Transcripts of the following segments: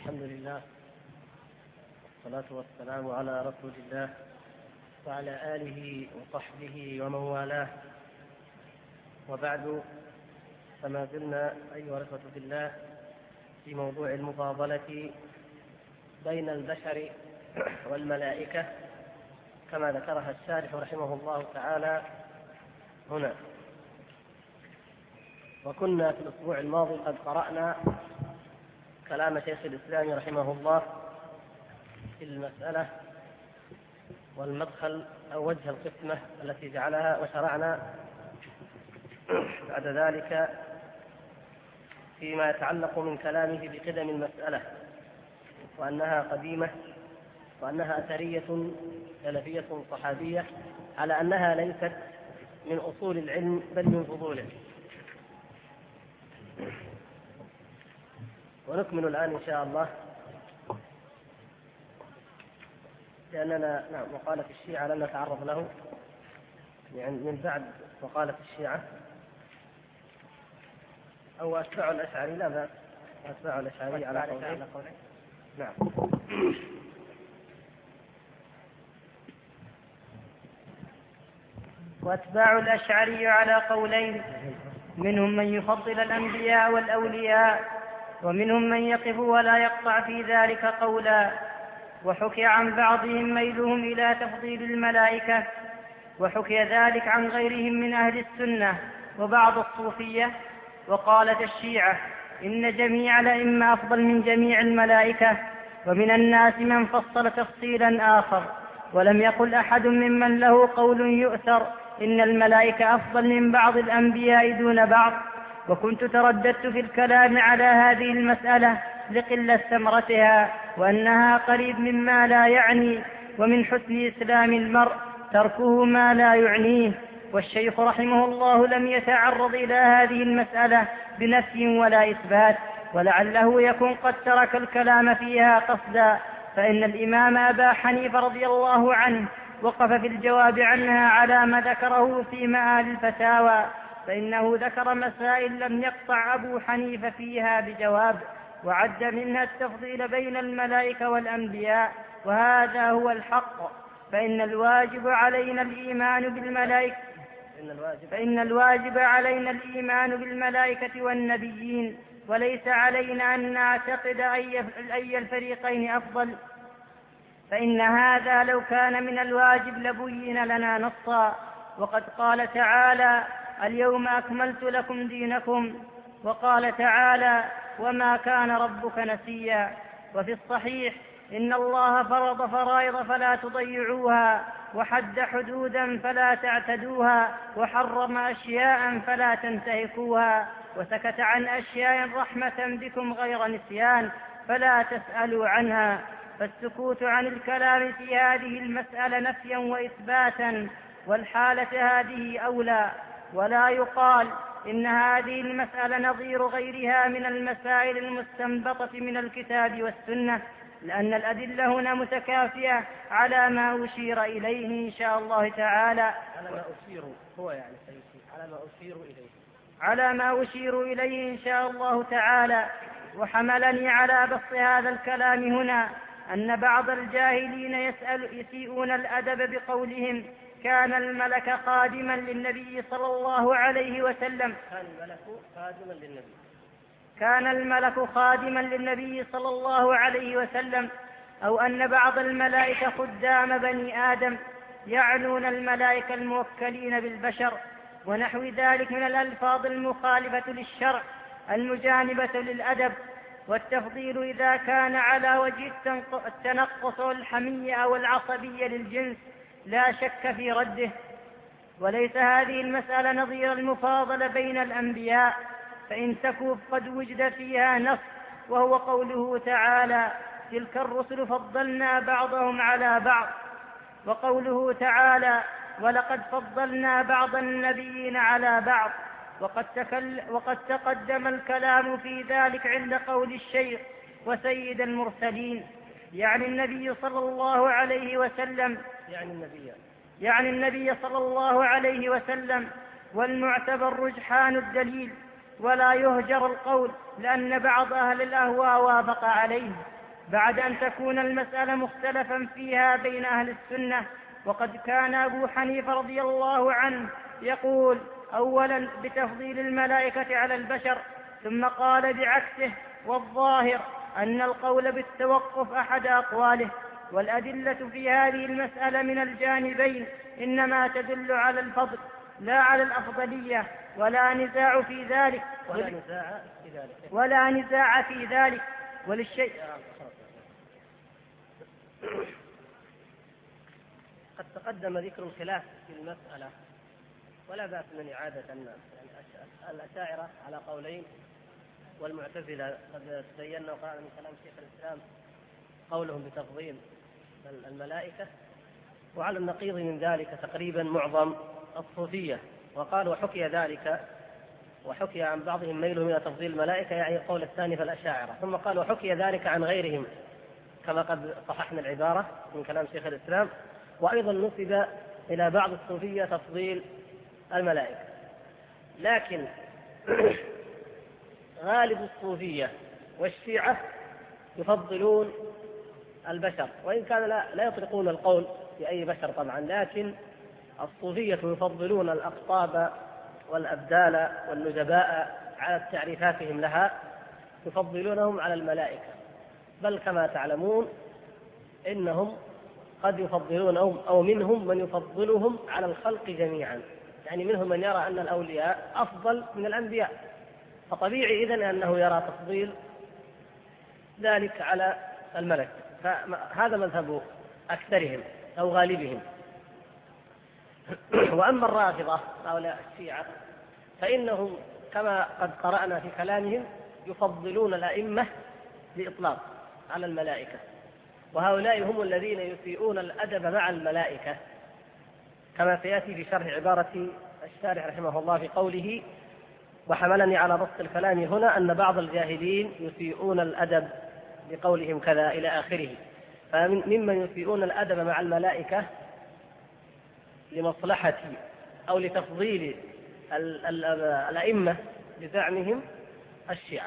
الحمد لله والصلاة والسلام على رسول الله وعلى آله وصحبه ومن والاه، وبعد، فما زلنا أيها الأخوة في الله في موضوع المفاضلة بين البشر والملائكة كما ذكرها الشارح رحمه الله تعالى هنا. وكنا في الأسبوع الماضي قد قرأنا كلام شيخ الإسلام رحمه الله في المسألة والمدخل أو وجه القسمة التي جعلها، وشرعنا بعد ذلك فيما يتعلق من كلامه بقدم المسألة، وأنها قديمة، وأنها أثرية سلفية صحابية، على أنها ليست من أصول العلم بل من فضوله. ونكمل الآن إن شاء الله، لأننا مقالة الشيعة لم نتعرض له، يعني من بعد مقالة الشيعة أو أتباع الأشعري، لا بأس، أتباع الأشعري على قولين. نعم. وأتباع الأشعري على قولين، منهم من يفضل الأنبياء والأولياء، ومنهم من يقف ولا يقطع في ذلك قولا. وحكي عن بعضهم ميلهم إلى تفضيل الملائكة، وحكي ذلك عن غيرهم من أهل السنة وبعض الصوفية. وقالت الشيعة إن جميع الأئمة أفضل من جميع الملائكة، ومن الناس من فصل تفصيلا آخر، ولم يقل أحد ممن له قول يؤثر إن الملائكة أفضل من بعض الأنبياء دون بعض. وكنت ترددت في الكلام على هذه المسألة لقلة ثمرتها، وأنها قريب مما لا يعني، ومن حسن إسلام المرء تركه ما لا يعنيه. والشيخ رحمه الله لم يتعرض إلى هذه المسألة بنفي ولا إثبات، ولعله يكون قد ترك الكلام فيها قصدا، فإن الإمام أبا حنيفة رضي الله عنه وقف في الجواب عنها على ما ذكره في مآل الفتاوى، فإنه ذكر مسائل لم يقطع أبو حنيفة فيها بجواب، وعد منها التفضيل بين الملائكة والأنبياء، وهذا هو الحق. فإن الواجب علينا الإيمان بالملائكة والنبيين، وليس علينا أن نعتقد أي الفريقين أفضل، فإن هذا لو كان من الواجب لبين لنا نصا. وقد قال تعالى اليوم أكملت لكم دينكم، وقال تعالى وما كان ربك نسيا. وفي الصحيح إن الله فرض فرائض فلا تضيعوها، وحد حدودا فلا تعتدوها، وحرم أشياء فلا تنتهكوها، وسكت عن أشياء رحمة بكم غير نسيان فلا تسألوا عنها. فالسكوت عن الكلام في هذه المسألة نفيا وإثباتا، والحالة هذه أولى. ولا يقال إن هذه المسألة نظير غيرها من المسائل المستنبطة من الكتاب والسنة، لأن الأدلة هنا متكافية على ما أشير إليه إن شاء الله تعالى. على ما أشير إليه إن شاء الله تعالى. وحملني على بسط هذا الكلام هنا أن بعض الجاهلين يسيئون الأدب بقولهم كان الملك خادما للنبي صلى الله عليه وسلم. كان الملك خادما للنبي صلى الله عليه وسلم، أو أن بعض الملائكة خدام بني آدم، يعنون الملائكة الموكلين بالبشر، ونحو ذلك من الألفاظ المخالفة للشرع المجانبة للأدب. والتفضيل إذا كان على وجه التنقص والحمية أو العصبية للجنس لا شك في رده. وليس هذه المسألة نظير المفاضلة بين الأنبياء، فإن تكف قد وجد فيها نص، وهو قوله تعالى تلك الرسل فضلنا بعضهم على بعض، وقوله تعالى ولقد فضلنا بعض النبيين على بعض. وقد تقدم الكلام في ذلك عند قول الشيخ وسيد المرسلين، يعني النبي صلى الله عليه وسلم، يعني النبي صلى الله عليه وسلم. والمعتبر رجحان الدليل، ولا يهجر القول، لأن بعض أهل الأهواء وافق عليه، بعد أن تكون المسألة مختلفا فيها بين أهل السنة. وقد كان أبو حنيفة رضي الله عنه يقول أولا بتفضيل الملائكة على البشر، ثم قال بعكسه، والظاهر أن القول بالتوقف أحد أقواله. والأدلة في هذه المسألة من الجانبين إنما تدل على الفضل لا على الأفضلية، ولا نزاع في ذلك وللشيء. قد تقدم ذكر الخلاف في المسألة، ولا بأس من إعادة الأشاعرة على قولين، والمعتزلة قد تبينا وقرأنا من كلام شيخ الإسلام قولهم بتفضيل الملائكة، وعلى النقيض من ذلك تقريبا معظم الصوفية. وقال وحكي عن بعضهم ميلهم إلى تفضيل الملائكة، يعني القول الثاني في الأشاعرة. ثم قال وحكي ذلك عن غيرهم، كما قد صححنا العبارة من كلام شيخ الإسلام. وأيضا نسب إلى بعض الصوفية تفضيل الملائكة، لكن غالب الصوفية والشيعة يفضلون البشر، وإن كان لا يطلقون القول بأي بشر طبعا، لكن الصوفية يفضلون الأقطاب والأبدال والنجباء على تعريفاتهم لها، يفضلونهم على الملائكة. بل كما تعلمون إنهم قد يفضلونهم، أو منهم من يفضلهم على الخلق جميعا، يعني منهم من يرى أن الأولياء أفضل من الأنبياء، فطبيعي إذن أنه يرى تفضيل ذلك على الملك. فهذا مذهب أكثرهم أو غالبهم. وأما الرافضة هؤلاء الشيعة فإنهم كما قد قرأنا في كلامهم يفضلون الأئمة بإطلاق على الملائكة، وهؤلاء هم الذين يسيئون الأدب مع الملائكة، كما سيأتي في شرح عبارة الشارح رحمه الله في قوله وحملني على بسط الكلام هنا أن بعض الجاهلين يسيئون الأدب بقولهم كذا إلى آخره. فممن يسيئون الأدب مع الملائكة لمصلحة أو لتفضيل الأئمة بزعمهم الشيعة.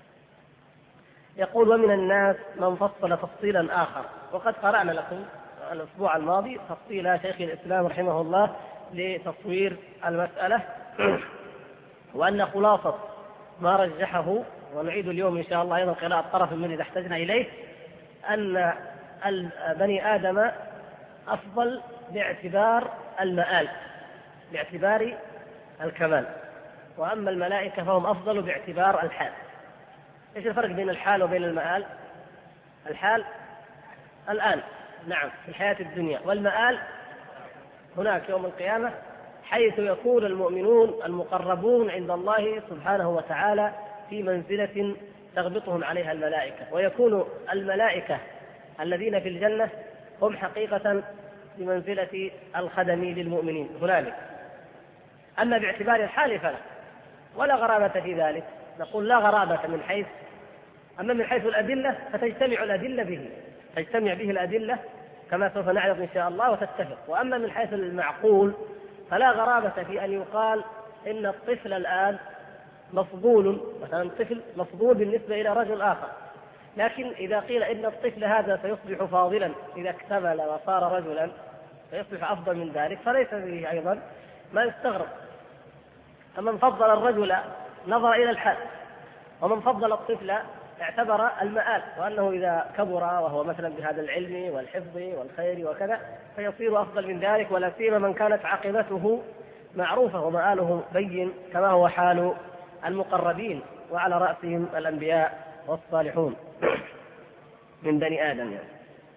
يقول ومن الناس من فصل تفصيلا آخر، وقد قرأنا لكم الأسبوع الماضي تفصيل شيخ الإسلام رحمه الله لتصوير المسألة، وأن خلاصة ما رجحه، ونعيد اليوم إن شاء الله أيضا قراءة طرف من إذا احتجنا إليه، أن بني آدم أفضل باعتبار المآل، باعتبار الكمال، وأما الملائكة فهم أفضل باعتبار الحال. إيش الفرق بين الحال وبين المآل؟ الحال الآن، نعم، في الحياة الدنيا، والمآل هناك يوم القيامة، حيث يكون المؤمنون المقربون عند الله سبحانه وتعالى في منزلة تغبطهم عليها الملائكة، ويكون الملائكة الذين في الجنة هم حقيقة بمنزلة الخدم للمؤمنين هنالك. أما باعتبار الحال فلا، ولا غرابة في ذلك، نقول لا غرابة من حيث، أما من حيث الأدلة فتجتمع الأدلة به، تجتمع به الأدلة كما سوف نعرف إن شاء الله وتتفق. وأما من حيث المعقول فلا غرابة في أن يقال إن الطفل الآن مفضول، مثلا الطفل مفضول بالنسبة إلى رجل آخر، لكن إذا قيل إن الطفل هذا سيصبح فاضلا إذا اكتمل وصار رجلا فيصبح أفضل من ذلك، فليس به أيضا ما يستغرب. فمن فضل الرجل نظر إلى الحال، ومن فضل الطفل اعتبر المآل، وأنه إذا كبر وهو مثلا بهذا العلم والحفظ والخير وكذا فيصير أفضل من ذلك، ولا سيما من كانت عاقبته معروفة ومآله بين، كما هو حال المقربين وعلى رأسهم الأنبياء والصالحون من بني آدم يعني.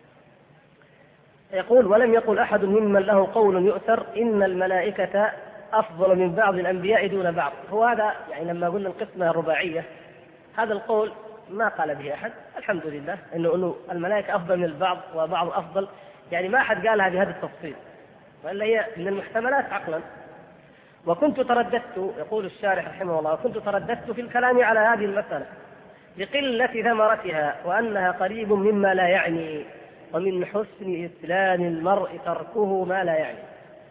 يقول ولم يقل أحد ممن له قول يؤثر إن الملائكة أفضل من بعض الأنبياء دون بعض. هو هذا يعني لما قلنا القسمة الرباعية، هذا القول ما قال به أحد، الحمد لله، إنه الملائكة أفضل من البعض وبعض أفضل، يعني ما أحد قالها بهذا التفصيل، وإلا هي من المحتملات عقلا. وكنت ترددت، يقول الشارح رحمه الله، كنت ترددت في الكلام على هذه المسألة لقلة ثمرتها، وأنها قريب مما لا يعني، ومن حسن إسلام المرء تركه ما لا يعني.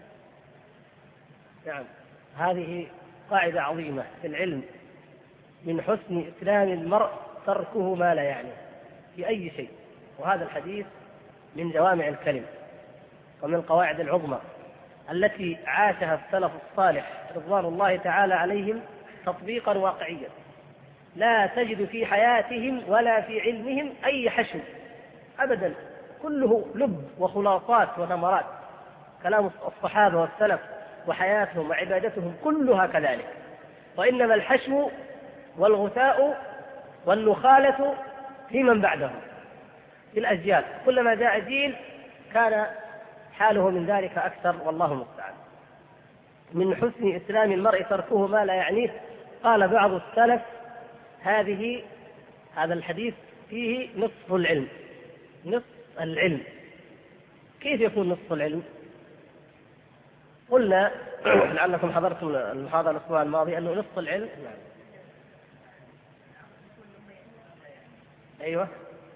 نعم، هذه قاعدة عظيمة في العلم، من حسن إسلام المرء تركه ما لا يعني في أي شيء، وهذا الحديث من جوامع الكلم ومن القواعد العظمى التي عاشها السلف الصالح رضوان الله تعالى عليهم تطبيقا واقعيا، لا تجد في حياتهم ولا في علمهم أي حشو أبدا، كله لب وخلاصات وثمرات. كلام الصحابة والسلف وحياتهم وعبادتهم كلها كذلك، وإنما الحشو والغثاء والنخالة في من بعدهم في الأجيال، كلما جاء جيل كان حاله من ذلك أكثر، والله المستعان. من حسن إسلام المرء تركه ما لا يعنيه. قال بعض السلف هذا الحديث فيه نصف العلم. نصف العلم كيف يكون نصف العلم؟ قلنا لعلكم حضرتم المحاضرة الأسبوع الماضي أنه نصف العلم أيوة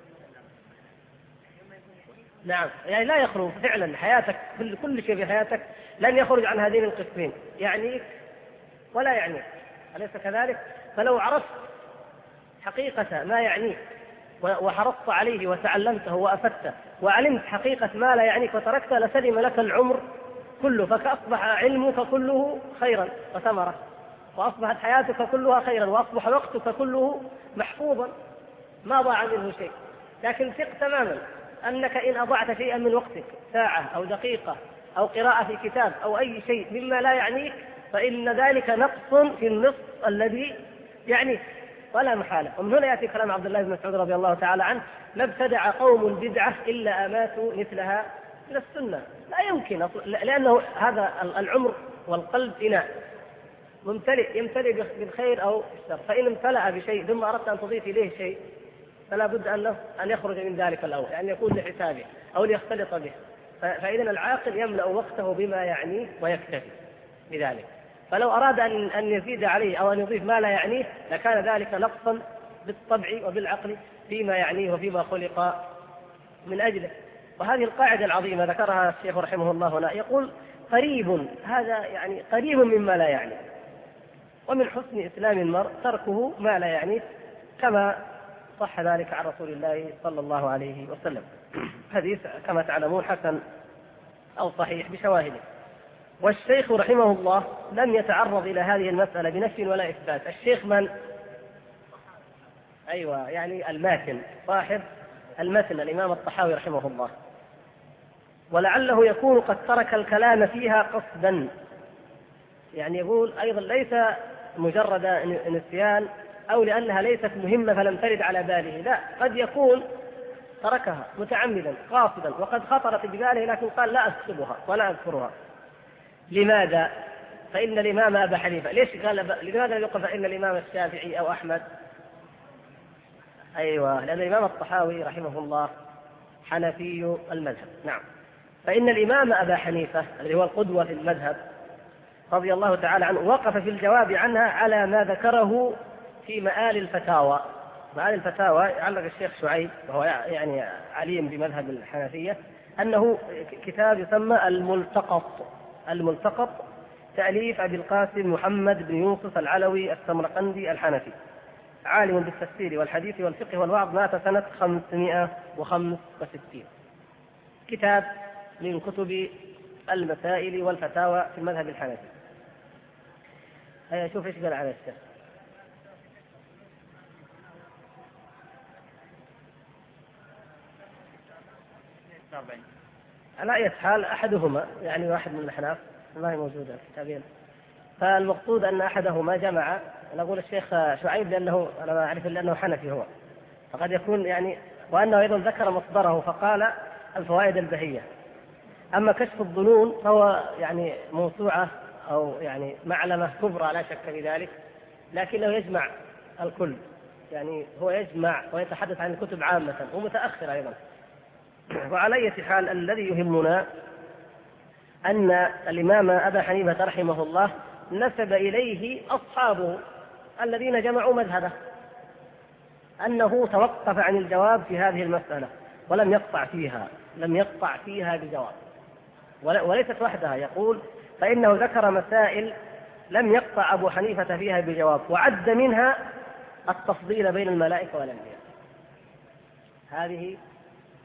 نعم، يعني لا يخرج فعلا حياتك، كل شيء في حياتك لن يخرج عن هذين القسمين، يعنيك ولا يعنيك، أليس كذلك؟ فلو عرفت حقيقة ما يعنيك وحرصت عليه وتعلمته وأفدته وعلمت حقيقة ما لا يعنيك وتركته لسلم لك العمر كله، فأصبح علمك كله خيرا وثمرة، وأصبحت حياتك كلها خيرا، وأصبح وقتك كله محفوظا ما ضاع منه شيء. لكن ثق تماما أنك إن أضعت شيئا من وقتك، ساعة أو دقيقة أو قراءة في كتاب أو أي شيء مما لا يعنيك، فإن ذلك نقص في النصف الذي يعنيك ولا محالة. ومن هنا يأتي كلام عبد الله بن مسعود رضي الله تعالى عنه: ما ابتدع قوم بدعة إلا أماتوا مثلها من السنة. لا يمكن، لأنه هذا العمر والقلب إناء يمتلئ بالخير أو الشر، فإن امتلأ بشيء ثم أردت أن تضيف إليه شيء فلا بد أن يخرج من ذلك الأول، يعني يكون لحسابه أو ليختلط به. فإذن العاقل يملأ وقته بما يعنيه ويكتفي بذلك. فلو أراد أن يزيد عليه أو أن يضيف ما لا يعنيه لكان ذلك نقصا بالطبع وبالعقل فيما يعنيه وفيما خلق من أجله. وهذه القاعدة العظيمة ذكرها الشيخ رحمه الله هنا، يقول قريب، هذا يعني قريب مما لا يعني. ومن حسن إسلام المرء تركه ما لا يعنيه، كما صح ذلك عن رسول الله صلى الله عليه وسلم. حديث كما تعلمون حسن أو صحيح بشواهده. والشيخ رحمه الله لم يتعرض إلى هذه المسألة بنفي ولا إثبات. الشيخ من؟ أيوة، يعني الماتن، صاحب المتن الإمام الطحاوي رحمه الله. ولعله يكون قد ترك الكلام فيها قصدا، يعني يقول أيضا ليس مجرد نسيان أو لأنها ليست مهمة فلم ترد على باله، لا، قد يكون تركها متعمدا قاصدا وقد خطرت بباله لكن قال لا أكتبها ولا أذكرها. لماذا؟ فإن الإمام أبا حنيفة، ليش قال لماذا يقول فإن الإمام الشافعي أو أحمد؟ أيوة، لأن الإمام الطحاوي رحمه الله حنفي المذهب. نعم، فإن الإمام أبا حنيفة الذي هو القدوة في المذهب رضي الله تعالى عنه وقف في الجواب عنها على ما ذكره في مآل الفتاوى. مآل الفتاوى علق الشيخ شعيب وهو يعني عليم بمذهب الحنفية أنه كتاب يسمى الملتقط تأليف أبي القاسم محمد بن يوسف العلوي السمرقندي الحنفي، عالم بالتفسير والحديث والفقه والوعظ، مات سنة 565. كتاب من كتب المسائل والفتاوى في المذهب الحنفي. شوف ايش قال على الشيخ. على أي حال أحدهما، يعني واحد من الأحناف ما هي موجودة كتابين، فالمقصود أن أحدهما جمع. أنا أقول الشيخ شعيب لأنه أنا ما أعرف لأنه حنفي هو، فقد يكون يعني، وأنه أيضا ذكر مصدره فقال الفوائد البهية. أما كشف الظنون فهو يعني موسوعة أو يعني معلمة كبرى لا شك في ذلك، لكنه يجمع الكل، يعني هو يجمع ويتحدث عن الكتب عامة ومتأخر أيضا. وعلى أي حال الذي يهمنا أن الإمام أبا حنيفة رحمه الله نسب إليه أصحابه الذين جمعوا مذهبه أنه توقف عن الجواب في هذه المسألة ولم يقطع فيها بجواب، وليست وحدها. يقول فإنه ذكر مسائل لم يقطع أبو حنيفة فيها بجواب، وعد منها التفضيل بين الملائكة والأنبياء. هذه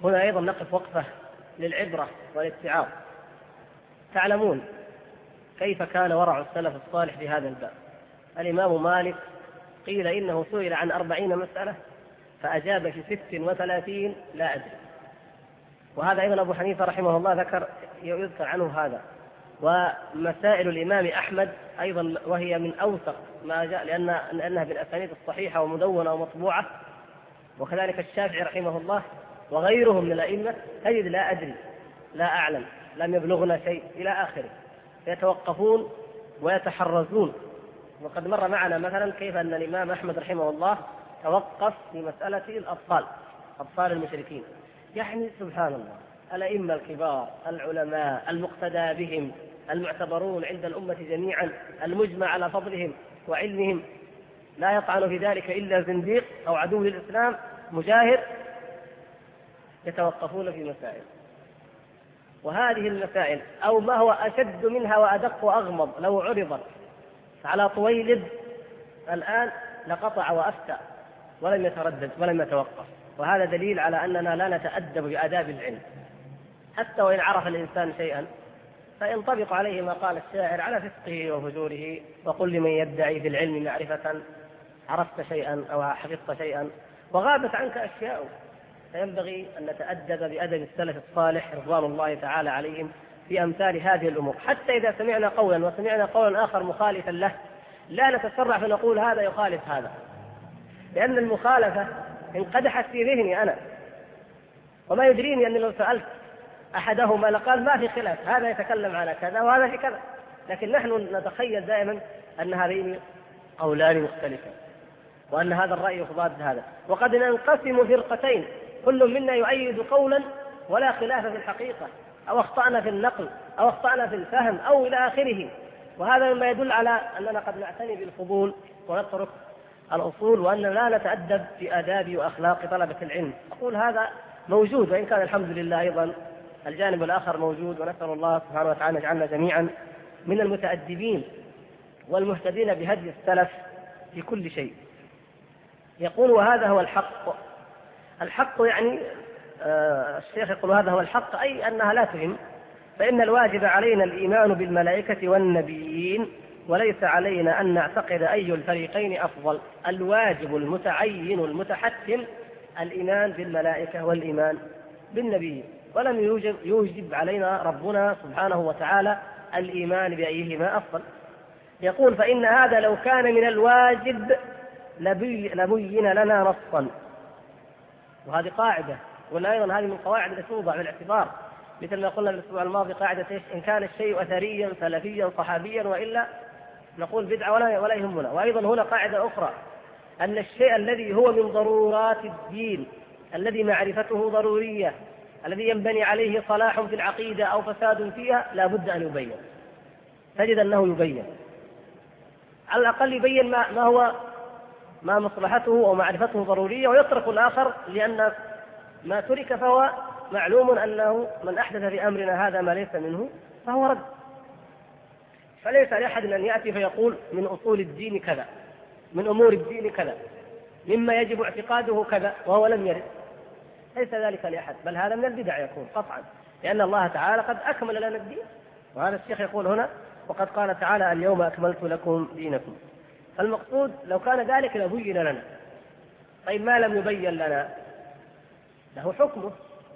هنا أيضا نقف وقفة للعبرة والاتعاظ. تعلمون كيف كان ورع السلف الصالح في هذا الباب. الإمام مالك قيل إنه سئل عن 40 مسألة فأجاب في 36 لا أدري. وهذا أيضا أبو حنيفة رحمه الله يذكر عنه هذا. ومسائل الإمام أحمد أيضا وهي من أوثق ما جاء لأنها بالأسانيد الصحيحة ومدونة ومطبوعة. وكذلك الشافعي رحمه الله وغيرهم من الأئمة تجد لا أدري لا أعلم لم يبلغنا شيء إلى آخره، يتوقفون ويتحرزون. وقد مر معنا مثلا كيف أن الإمام أحمد رحمه الله توقف في مسألة أطفال المشركين. يعني سبحان الله، الأئمة الكبار العلماء المقتدى بهم المعتبرون عند الأمة جميعا المجمع على فضلهم وعلمهم، لا يطعن في ذلك إلا زنديق أو عدو للإسلام مجاهر، يتوقفون في مسائل. وهذه المسائل أو ما هو أشد منها وأدق وأغمض لو عرضت على طويلب الآن لقطع وأفتى ولم يتردد ولم يتوقف. وهذا دليل على أننا لا نتأدب بآداب العلم، حتى وإن عرف الإنسان شيئا فينطبق عليه ما قال الشاعر على فسقه وفجوره. وقل لمن يدعي في العلم معرفة عرفت شيئا أو حفظت شيئا وغابت عنك أشياء. فينبغي أن نتأدب بأدب السلف الصالح رضوان الله تعالى عليهم في أمثال هذه الأمور، حتى إذا سمعنا قولا وسمعنا قولا آخر مخالفا له لا نتسرع فنقول هذا يخالف هذا، لأن المخالفة انقدحت في ذهني أنا، وما يدريني أني لو سألت أحدهما لقال ما في خلاف، هذا يتكلم على كذا وهذا في كذا. لكن نحن نتخيل دائما أن هذين قولان مختلفان وأن هذا الرأي يضاد هذا. وقد ننقسم فرقتين كل منا يؤيد قولا ولا خلاف في الحقيقة، أو أخطأنا في النقل أو أخطأنا في الفهم أو إلى آخره. وهذا مما يدل على أننا قد نعتني بالفضول ونترك الأصول، وأننا لا نتأدب في آداب وأخلاق طلبة العلم. أقول هذا موجود، وإن كان الحمد لله أيضا الجانب الآخر موجود. ونسأل الله سبحانه وتعالى يجعلنا جميعا من المتأدبين والمهتدين بهدي السلف في كل شيء. يقول وهذا هو الحق. الحق يعني الشيخ يقول هذا هو الحق، أي أنها لا تهم. فإن الواجب علينا الإيمان بالملائكة والنبيين، وليس علينا أن نعتقد أي الفريقين أفضل. الواجب المتعين المتحتم الإيمان بالملائكة والإيمان بالنبيين، ولم يوجب علينا ربنا سبحانه وتعالى الإيمان بأيهما أفضل. يقول فإن هذا لو كان من الواجب لبين لنا نصا. وهذه قاعدة، ولا أيضا هذه من قواعد التي توضع بالاعتبار، مثل ما قلنا الأسبوع الماضي قاعدة إن كان الشيء أثريا سلفيا صحابيا وإلا نقول بدعة ولا يهمنا. وأيضا هنا قاعدة أخرى أن الشيء الذي هو من ضرورات الدين الذي معرفته ضرورية الذي ينبني عليه صلاح في العقيدة أو فساد فيها لا بد أن يبين. تجد أنه يبين على الأقل يبين ما مصلحته ومعرفته ضرورية، ويترك الآخر لأن ما ترك فهو معلوم أنه من أحدث في أمرنا هذا ما ليس منه فهو رد. فليس لأحد أن يأتي فيقول من أصول الدين كذا، من أمور الدين كذا، مما يجب اعتقاده كذا وهو لم يرد. ليس ذلك لأحد، بل هذا من البدع يكون قطعا، لأن الله تعالى قد أكمل لنا الدين. وهذا الشيخ يقول هنا وقد قال تعالى اليوم أكملت لكم دينكم. فالمقصود لو كان ذلك لبين لنا. طيب ما لم يبين لنا له حكمه،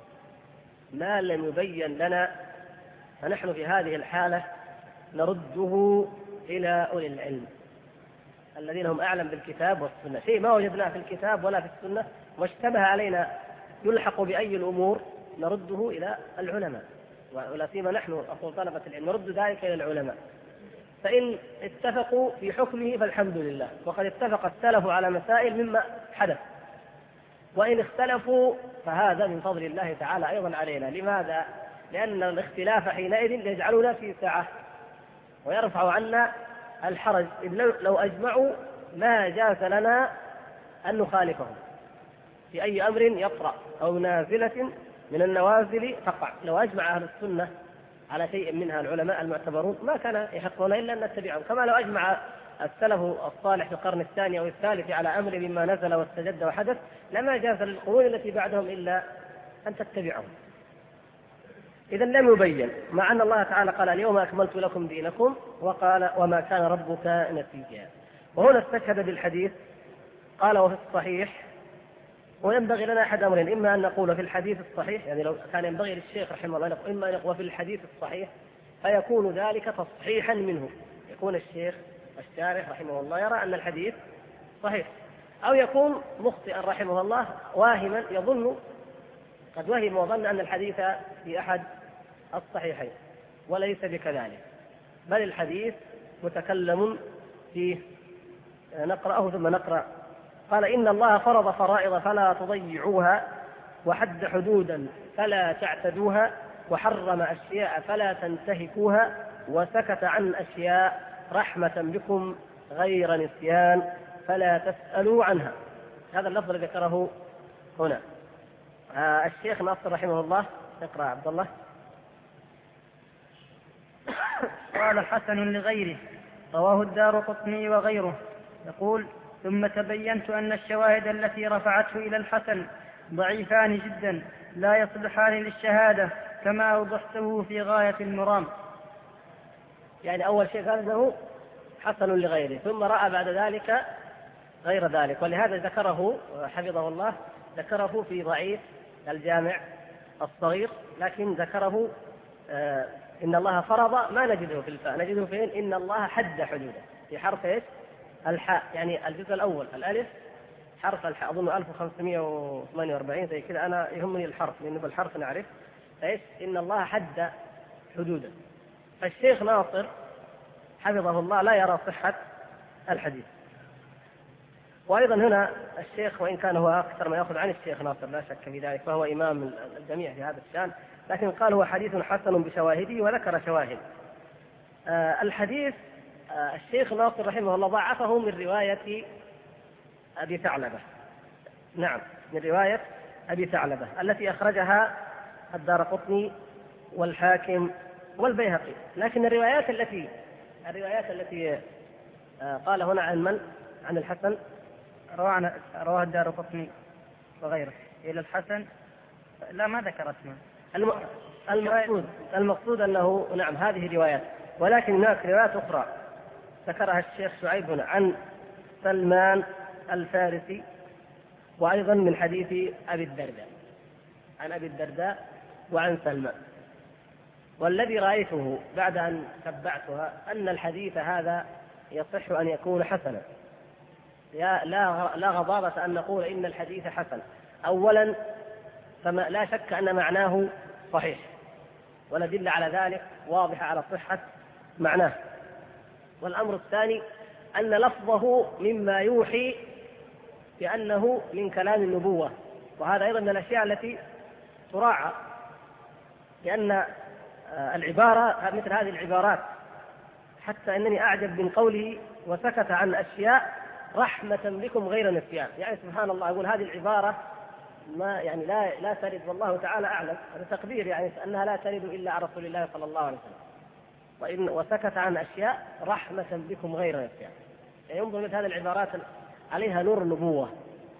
ما لم يبين لنا فنحن في هذه الحالة نرده إلى أولي العلم الذين هم أعلم بالكتاب والسنة. شيء ما وجدناه في الكتاب ولا في السنة واشتبه علينا يلحق بأي الأمور نرده إلى العلماء، ولا سيما نحن أقول طلبة العلم نرد ذلك إلى العلماء. فإن اتفقوا في حكمه فالحمد لله، وقد اتفق السلف على مسائل مما حدث. وإن اختلفوا فهذا من فضل الله تعالى أيضا علينا. لماذا؟ لأن الاختلاف حينئذ يجعلنا في سعة ويرفع عنا الحرج. لو أجمعوا ما جاز لنا أن نخالفهم في أي أمر يطرأ أو نازلة من النوازل تقع. لو أجمع أهل السنة على شيء منها العلماء المعتبرون ما كان يحقنا إلا أن نتبعهم، كما لو أجمع السلف الصالح في القرن الثاني أو الثالث على أمر مما نزل واستجد وحدث لما جاز للقرون التي بعدهم إلا أن تتبعهم. إذا لم يبين، مع أن الله تعالى قال اليوم أكملت لكم دينكم، وقال وما كان ربك نسيا. وهنا استشهد بالحديث قال وفي الصحيح. وينبغي لنا أحد أمرين، إما أن نقول في الحديث الصحيح، يعني لو كان ينبغي للشيخ رحمه الله يقول إما أن يقول في الحديث الصحيح فيكون ذلك تصحيحا منه، يكون الشيخ الشارح رحمه الله يرى أن الحديث صحيح، أو يكون مخطئا رحمه الله واهما يظن، قد وهم وظن أن الحديث في أحد الصحيحين، وليس بكذلك، بل الحديث متكلم فيه. نقرأه ثم نقرأ. قال إن الله فرض فرائض فلا تضيعوها، وحد حدودا فلا تعتدوها، وحرم أشياء فلا تنتهكوها، وسكت عن أشياء رحمة بكم غير نسيان فلا تسألوا عنها. هذا اللفظ الذي ذكره هنا الشيخ ناصر رحمه الله. اقرأ عبد الله. قال حسن لغيره، رواه الدارقطني وغيره. يقول ثم تبينت أن الشواهد التي رفعته إلى الحسن ضعيفان جدا لا يصلحان للشهادة كما أوضحته في غاية المرام. يعني أول شيء قال أنه حسن لغيره، ثم رأى بعد ذلك غير ذلك، ولهذا ذكره حفظه الله، ذكره في ضعيف الجامع الصغير، لكن ذكره إن الله فرض ما نجده في الفاء، نجده فين؟ إن الله حد حدوده في حرف إيش؟ الحاء، يعني الجزء الأول الألف حرف الحاء، أظن 1548 زي كذا، أنا يهمني الحرف لأنه بالحرف نعرف إيش؟ إن الله حد حدوده. فالشيخ ناصر حفظه الله لا يرى صحة الحديث. وأيضا هنا الشيخ وإن كان هو أكثر ما يأخذ عن الشيخ ناصر لا شك في ذلك، فهو إمام الجميع في هذا الشأن، لكن قال هو حديث حسن بشواهده وذكر شواهد. الحديث الشيخ ناصر رحمه الله ضعفه من رواية أبي ثعلبة. نعم، من رواية أبي ثعلبة التي أخرجها الدارقطني والحاكم والبيهقي. لكن الروايات التي قال هنا عن من؟ عن الحسن، رواه الدارقطني وغيره إلى الحسن، لا ما ذكر اسمه. المقصود أنه نعم هذه روايات، ولكن هناك روايات أخرى ذكرها الشيخ شعيب هنا عن سلمان الفارسي، وأيضا من حديث أبي الدرداء، عن أبي الدرداء وعن سلمان. والذي رأيته بعد أن تبعتها أن الحديث هذا يصح أن يكون حسنا، لا غضاضة أن نقول إن الحديث حسن. أولا فما لا شك أن معناه صحيح، والأدلة على ذلك واضحة على صحة معناه. والأمر الثاني أن لفظه مما يوحي بأنه من كلام النبوة، وهذا أيضا من الأشياء التي تراعى، لأن العبارة مثل هذه العبارات، حتى أنني أعجب من قوله وسكت عن أشياء رحمة بكم غير نسيان. يعني سبحان الله، أقول هذه العبارة ما يعني لا ترد، والله تعالى أعلم، هذا تقدير يعني أنها لا ترد إلا عن رسول الله صلى الله عليه وسلم. وسكت عن أشياء رحمة بكم غير نسيان، يعني ينظر مثل هذه العبارات عليها نور النبوة.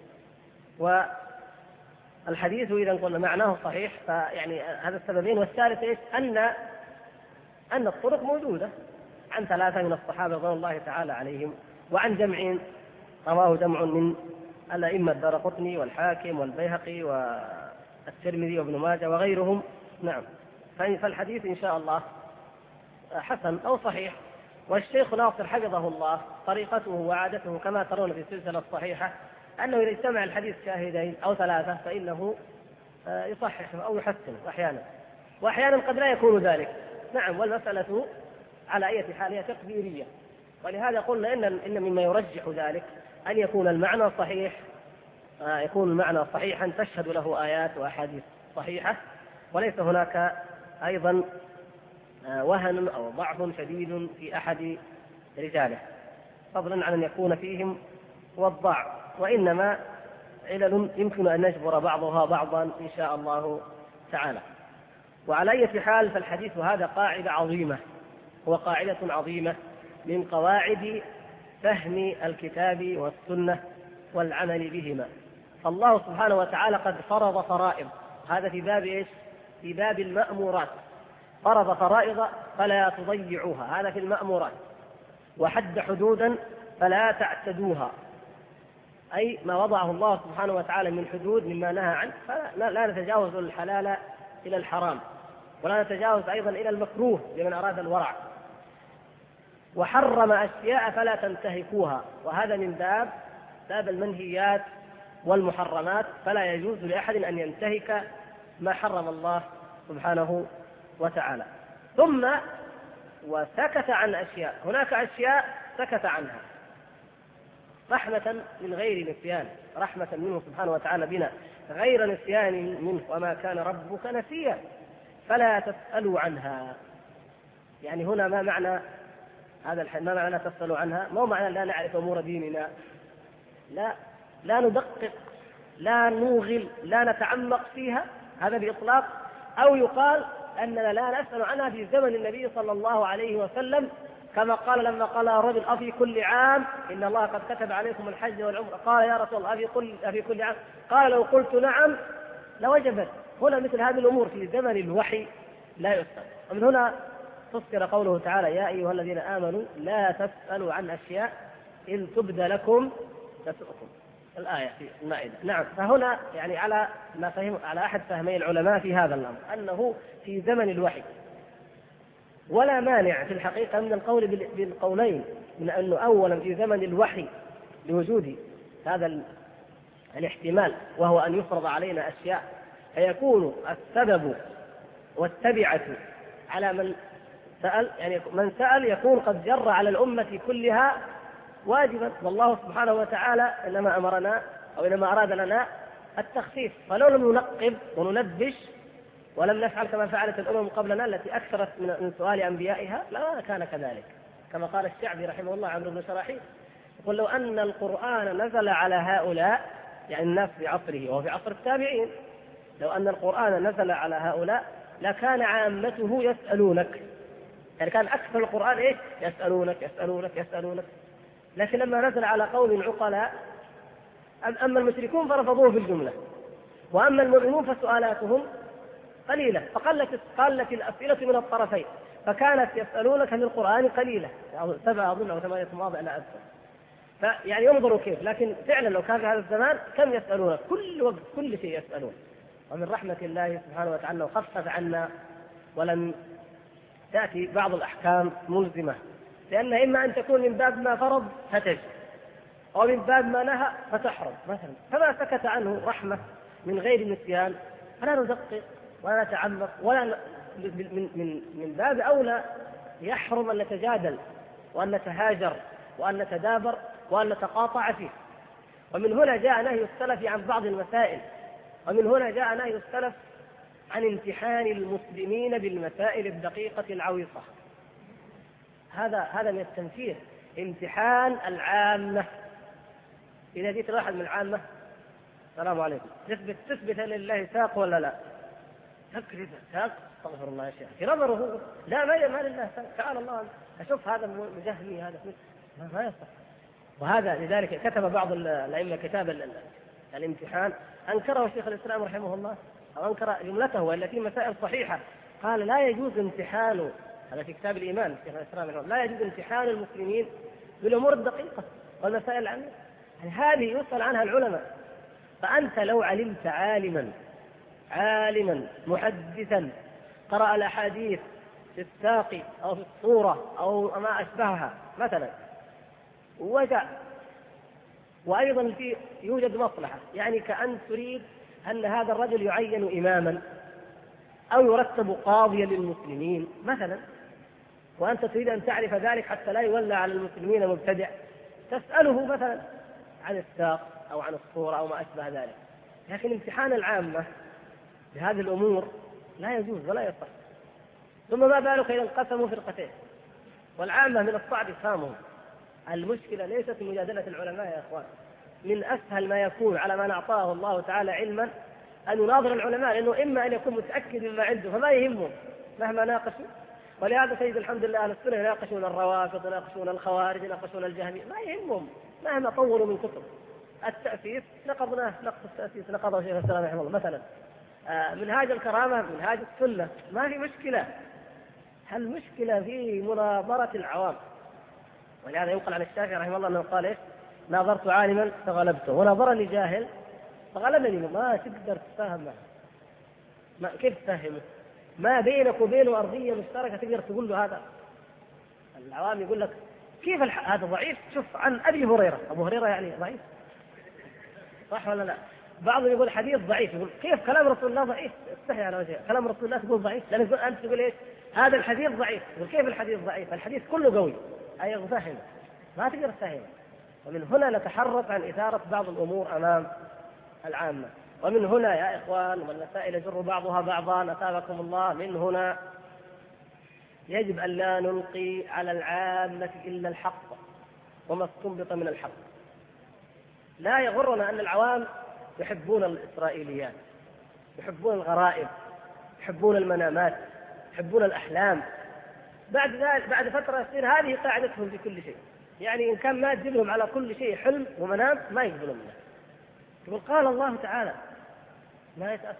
والحديث إذا قلنا معناه صحيح، فيعني هذا السببين. والثالث إيش؟ أن الطرق موجودة عن 3 من الصحابة رضوان الله تعالى عليهم، وعن جمع رواه جمع من الأئمة الدارقطني والحاكم والبيهقي والترمذي وابن ماجه وغيرهم. نعم، فالحديث إن شاء الله حسن أو صحيح. والشيخ ناصر حفظه الله طريقته وعادته كما ترون في السلسلة الصحيحة أنه إذا اجتمع الحديث شاهدين أو 3 فإنه يصحح أو يحسن أحيانا، وأحيانا قد لا يكون ذلك. نعم، والمسألة على أي حال هي تقديرية، ولهذا قلنا إن مما يرجح ذلك أن يكون المعنى صحيح، يكون المعنى صحيحا تشهد له آيات وأحاديث صحيحة، وليس هناك أيضا وهن أو ضعف شديد في أحد رجاله، فضلا عن أن يكون فيهم والضعف، وإنما علل يمكن أن نجبر بعضها بعضا إن شاء الله تعالى. وعلى أي حال فالحديث هذا قاعدة عظيمة، هو قاعدة عظيمة من قواعد فهم الكتاب والسنة والعمل بهما. فالله سبحانه وتعالى قد فرض فرائض، هذا في باب إيش؟ في باب المأمورات. فرض فرائض فلا تضيعوها، هذا في المأمورات. وحد حدودا فلا تعتدوها، أي ما وضعه الله سبحانه وتعالى من حدود مما نهى عنه فلا نتجاوز الحلال إلى الحرام، ولا نتجاوز أيضا إلى المكروه لمن أراد الورع. وحرم أشياء فلا تنتهكوها، وهذا من باب المنهيات والمحرمات، فلا يجوز لأحد أن ينتهك ما حرم الله سبحانه وتعالى. ثم وسكت عن أشياء، هناك أشياء سكت عنها رحمة من غير نسيان، رحمة منه سبحانه وتعالى بنا غير نسيان منه، وما كان ربك نسيا، فلا تسألوا عنها. يعني هنا ما معنى هذا ما معنى تسألوا عنها؟ ما هو معنى لا نعرف أمور ديننا، لا ندقق، لا نوغل، لا نتعمق فيها، هذا بإطلاق. أو يقال أننا لا نسأل عنها في زمن النبي صلى الله عليه وسلم، كما قال لما قال الرجل أفي كل عام إن الله قد كتب عليكم الحج والعمرة، قال يا رسول الله أفي كل عام؟ قال لو قلت نعم لوجبت. هنا مثل هذه الأمور في زمن الوحي لا يسأل. ومن هنا تذكر قوله تعالى يا أيها الذين آمنوا لا تسألوا عن أشياء إن تبد لكم تسؤكم، الآية في المائدة. نعم، فهنا يعني على ما فهم، على أحد فهمي العلماء في هذا الأمر أنه في زمن الوحي، ولا مانع في الحقيقة من القول بالقولين، من أنه أولا في زمن الوحي لوجود هذا الاحتمال، وهو أن يفرض علينا أشياء، فيكون السبب والتبعة على من سأل، يعني من سأل يكون قد جر على الأمة كلها واجبا، والله سبحانه وتعالى إنما أمرنا أو إنما أراد لنا التخفيف. فلو لم ننقب وننبش ولم نفعل كما فعلت الأمم قبلنا التي أكثرت من سؤال أنبيائها لا كان كذلك. كما قال الشعبي رحمه الله عمرو بن شراحيل يقول لو أن القرآن نزل على هؤلاء، يعني الناس في عصره وفي عصر التابعين، لو أن القرآن نزل على هؤلاء لكان عامته يسألونك، يعني كان أكثر القرآن إيه؟ يسألونك يسألونك يسألونك. لكن لما نزل على قوم عقلاء، أما المشركون فرفضوه بالجملة، وأما المؤمنون فسؤالاتهم قليلة، فقلت الأسئلة من الطرفين، فكانت يسألونك من القرآن قليلة، 7 أظن أو 8 مواضع لا أذكر. فيعني ينظروا كيف، لكن فعلا لو كان في هذا الزمان كم يسألونك كل وقت، كل شيء يسألون. ومن رحمة الله سبحانه وتعالى أنه خفف عنا ولم تأتي بعض الأحكام ملزمة، لأن إما أن تكون من باب ما فرض فتجب، أو من باب ما نهى فتحرم مثلا. فما سكت عنه رحمة من غير نسيان، فلا ندقق ولا نتعمق، ولا من باب أولى يحرم أن نتجادل وأن نتهاجر وأن نتدابر وأن نتقاطع فيه. ومن هنا جاء نهي السلف عن بعض المسائل، ومن هنا جاء نهي السلف عن امتحان المسلمين بالمسائل الدقيقة العويصة. هذا من التنفير، امتحان العامة. إذا جيت واحد من العامة السلام عليكم، تثبت لله ساق ولا لا؟ تكذب ساق، استغفر الله يا شيخ، في نظره لا ما لله ساق، تعالى الله أشوف هذا مجهمي، هذا ما يصح. وهذا لذلك كتب بعض الأئمة كتاب الامتحان أنكره شيخ الإسلام رحمه الله، أو أنكر جملته وإلا في مسائل صحيحة، قال لا يجوز امتحان، هذا في كتاب الإيمان شيخ الإسلام رحمه الله، لا يجوز امتحان المسلمين بالأمور الدقيقة والمسائل العامة، يعني هذه يسأل عنها العلماء. فأنت لو علمت عالما محدثا قرأ الأحاديث في الساق أو في الصورة أو ما أشبهها مثلا، وأيضا يوجد مصلحة، يعني كأن تريد أن هذا الرجل يعين إماما أو يرتب قاضيا للمسلمين مثلا، وأنت تريد أن تعرف ذلك حتى لا يولى على المسلمين مبتدع، تسأله مثلا عن الساق أو عن الصورة أو ما أشبه ذلك. لكن امتحان العامة بهذه الأمور لا يجوز ولا يصح. ثم ما بالك إذا انقسموا فرقتين والعامة من الصعب إفهامهم. المشكلة ليست في مجادلة العلماء يا إخوان، من أسهل ما يكون على من أعطاه الله تعالى علما أن يناظر العلماء، لأنه إما أن يكون متأكد مما عنده فما يهمهم مهما ناقشوا. ولهذا تجد الحمد لله أهل السنة يناقشون الروافض، يناقشون الخوارج، يناقشون الجهمية، ما يهمهم مهما طولوا من كتب. التأسيس نقضناه، نقض التأسيس نقضه شيخ الإسلام رحمه الله مثلا، منهاج الكرامة منهاج السنة، ما في مشكلة. المشكلة في مناظرة العوام. ولهذا ينقل عن الشافعي رحمه الله أنه قال إيش؟ ناظرت عالما فغلبته، وناظرني جاهل فغلبني. ما تقدر تتفاهم معه، ما كيف تفهمه؟ ما بينك وبينه أرضية مشتركة تقدر تقول له هذا. العوام يقول لك كيف هذا ضعيف؟ شوف عن أبي هريرة، أبو هريرة يعني ضعيف، صح ولا لا؟ بعضهم يقول حديث ضعيف، يقول كيف كلام رسول الله ضعيف؟ استحي على وجهه، كلام رسول الله تقول ضعيف؟ لأن أنت تقول إيش؟ هذا الحديث ضعيف. يقول كيف الحديث ضعيف؟ الحديث كله قوي. أي فهم، ما تقدر تفهمه. ومن هنا نتحرك عن إثارة بعض الأمور أمام العامة. ومن هنا يا إخوان، والمسائل يجر بعضها بعضا أثابكم الله، من هنا يجب أن لا نلقي على العامة إلا الحق وما استنبط من الحق. لا يغرنا أن العوام يحبون الإسرائيليات، يحبون الغرائب، يحبون المنامات، يحبون الأحلام. بعد ذلك بعد فترة يصير هذه قاعدتهم في كل شيء. يعني إن كان ما تجيب لهم على كل شيء حلم ومنام ما يقبلون منه. يقول قال الله تعالى، ما يتأثر.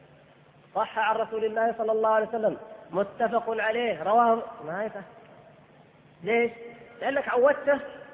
صح عن رسول الله صلى الله عليه وسلم، متفق عليه، رواه، ما يتأثر. ليش؟ لأنك عودته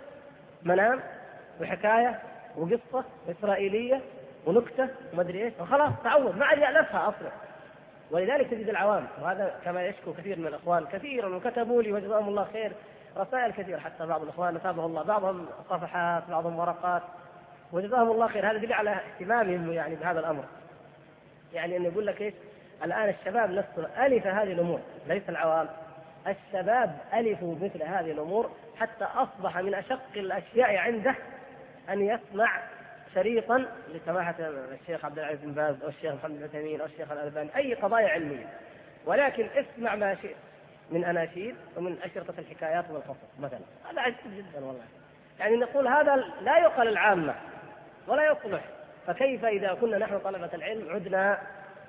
منام وحكاية وقصة إسرائيلية ونكتة ومدري إيش، وخلاص تعود، ما عاد يألفها أصلا. ولذلك تجد العوام، وهذا كما يشكو كثير من الإخوان كثيرا، وكتبوا لي وجزاهم الله خير رسائل كثير، حتى بعض الإخوان أثابه الله، بعضهم صفحات بعضهم ورقات، وجزاهم الله خير. هذا يدل على اهتمامهم يعني بهذا الأمر. يعني أن يقول لك إيش؟ الآن الشباب نفسه ألف هذه الأمور، ليس العوام، الشباب ألفوا مثل هذه الأمور، حتى أصبح من أشق الأشياء عنده أن يسمع شريطا لسماحة الشيخ عبد العزيز بن باز أو الشيخ محمد بن عثيمين أو الشيخ الألباني، أي قضايا علمية، ولكن اسمع ما شئت من أناشيد ومن أشرطة الحكايات والقصص مثلا. هذا عجيب جدا والله. يعني نقول هذا لا يقال العامة ولا يصلح، فكيف إذا كنا نحن طلبة العلم عدنا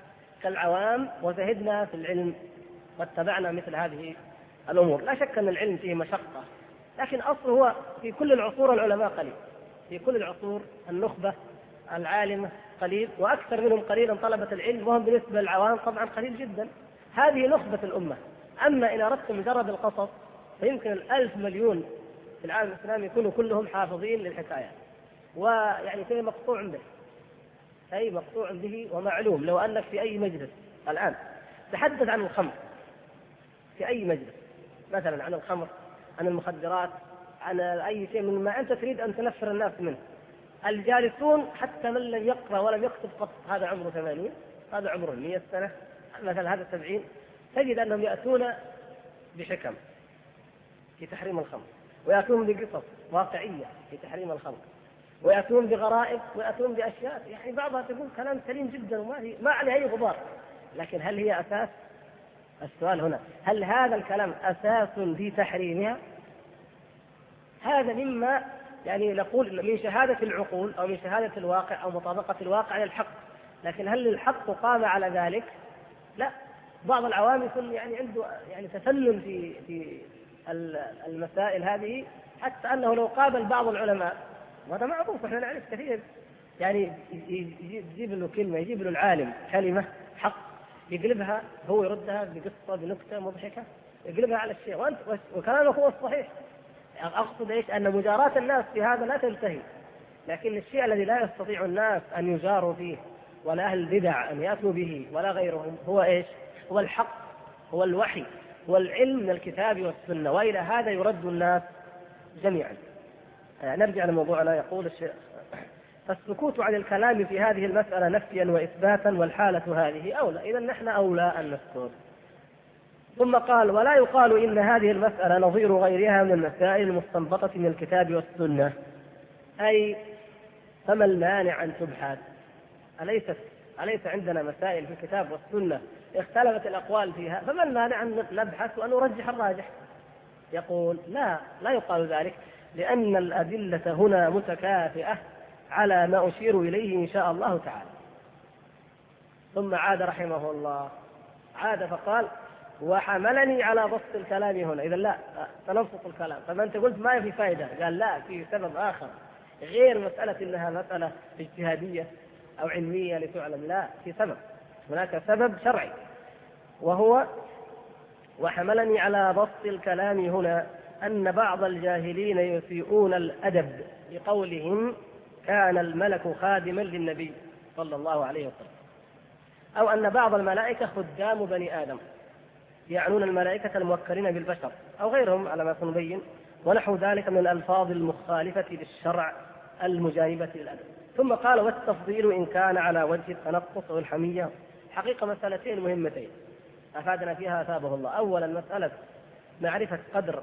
كالعوام وزهدنا في العلم واتبعنا مثل هذه الأمور؟ لا شك أن العلم فيه مشقة، لكن أصله هو في كل العصور العلماء قليل، في كل العصور النخبة العالمة قليل، وأكثر منهم قليلا طلبة العلم، وهم بالنسبة للعوام طبعا قليل جدا. هذه نخبة الأمة. أما إن أردت مجرد القصص فيمكن 1000 مليون في العالم الإسلامي يكونوا كلهم حافظين للحكايات، ويعني شيء مقطوع به، أي مقطوع به ومعلوم. لو أنك في أي مجلس الآن تحدث عن الخمر، في أي مجلس مثلا عن الخمر، عن المخدرات، عن أي شيء مما أنت تريد أن تنفر الناس منه، الجالسون حتى من لم يقرأ ولم يكتب قط، هذا عمره 80، هذا عمره 100 سنة مثلا، هذا 70، تجد أنهم يأتون بحكم في تحريم الخمر، ويأتون بقصص واقعية في تحريم الخمر، ويأتون بغرائب، ويأتون بأشياء يعني بعضها تقول كلام سليم جدا وما عليه أي غبار، لكن هل هي أساس؟ السؤال هنا، هل هذا الكلام أساس في تحريمها؟ هذا مما يعني نقول من شهادة العقول أو من شهادة الواقع أو مطابقة الواقع للحق، لكن هل الحق قام على ذلك؟ لا. بعض العوام يكون يعني عنده يعني تفنن في المسائل هذه، حتى أنه لو قابل بعض العلماء، وهذا معروف احنا نعرف كثير، يعني يجيب له كلمة، يجيب له العالم كلمة حق يقلبها هو يردها بقصة بنكتة مضحكة، يقلبها على الشيء، وكلامه هو الصحيح. أقصد إيش؟ أن مجاراة الناس في هذا لا تنتهي، لكن الشيء الذي لا يستطيع الناس أن يجاروا فيه ولا أهل البدع أن يأتوا به ولا غيرهم هو إيش؟ هو الحق، هو الوحي، هو العلم من الكتاب والسنة، وإلى هذا يرد الناس جميعا. نرجع لموضوعنا. يقول الشيخ: فالسكوت عن الكلام في هذه المسألة نفيا وإثباتا، والحالة هذه أولى، إذا نحن أولى أن نسكت. ثم قال: ولا يقال إن هذه المسألة نظير غيرها من المسائل المستنبطة من الكتاب والسنة، أي فما المانع أن تبحث؟ أليس عندنا مسائل في الكتاب والسنة اختلفت الأقوال فيها، فما المانع أن نبحث وأن نرجح الراجح؟ يقول: لا يقال ذلك، لأن الأدلة هنا متكافئة على ما أشير إليه إن شاء الله تعالى. ثم عاد رحمه الله، عاد فقال: وحملني على بسط الكلام هنا. إذا لا تنبسط الكلام، فما أنت قلت ما في فائدة، قال لا، في سبب آخر غير مسألة إنها مسألة اجتهادية أو علمية لتعلم، لا، في سبب. هناك سبب شرعي، وحملني على بسط الكلام هنا أن بعض الجاهلين يسيئون الأدب بقولهم كان الملك خادما للنبي صلى الله عليه وسلم، أو أن بعض الملائكة خدام بني آدم، يعنون الملائكة الموكلين بالبشر أو غيرهم على ما سنبين، ونحو ذلك من الألفاظ المخالفة للشرع المجانبة للأدب. ثم قال والتفضيل إن كان على وجه التنقص والحمية. حقيقة مسألتين مهمتين أفادنا فيها أثابه الله. أولا مسألة معرفة قدر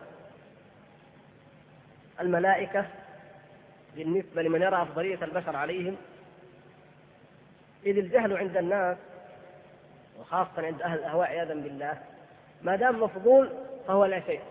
الملائكة بالنسبة لمن يرى أفضلية البشر عليهم، إذ الجهل عند الناس وخاصة عند أهل الأهواء عياذا بالله ما دام مفضول فهو لا شيء.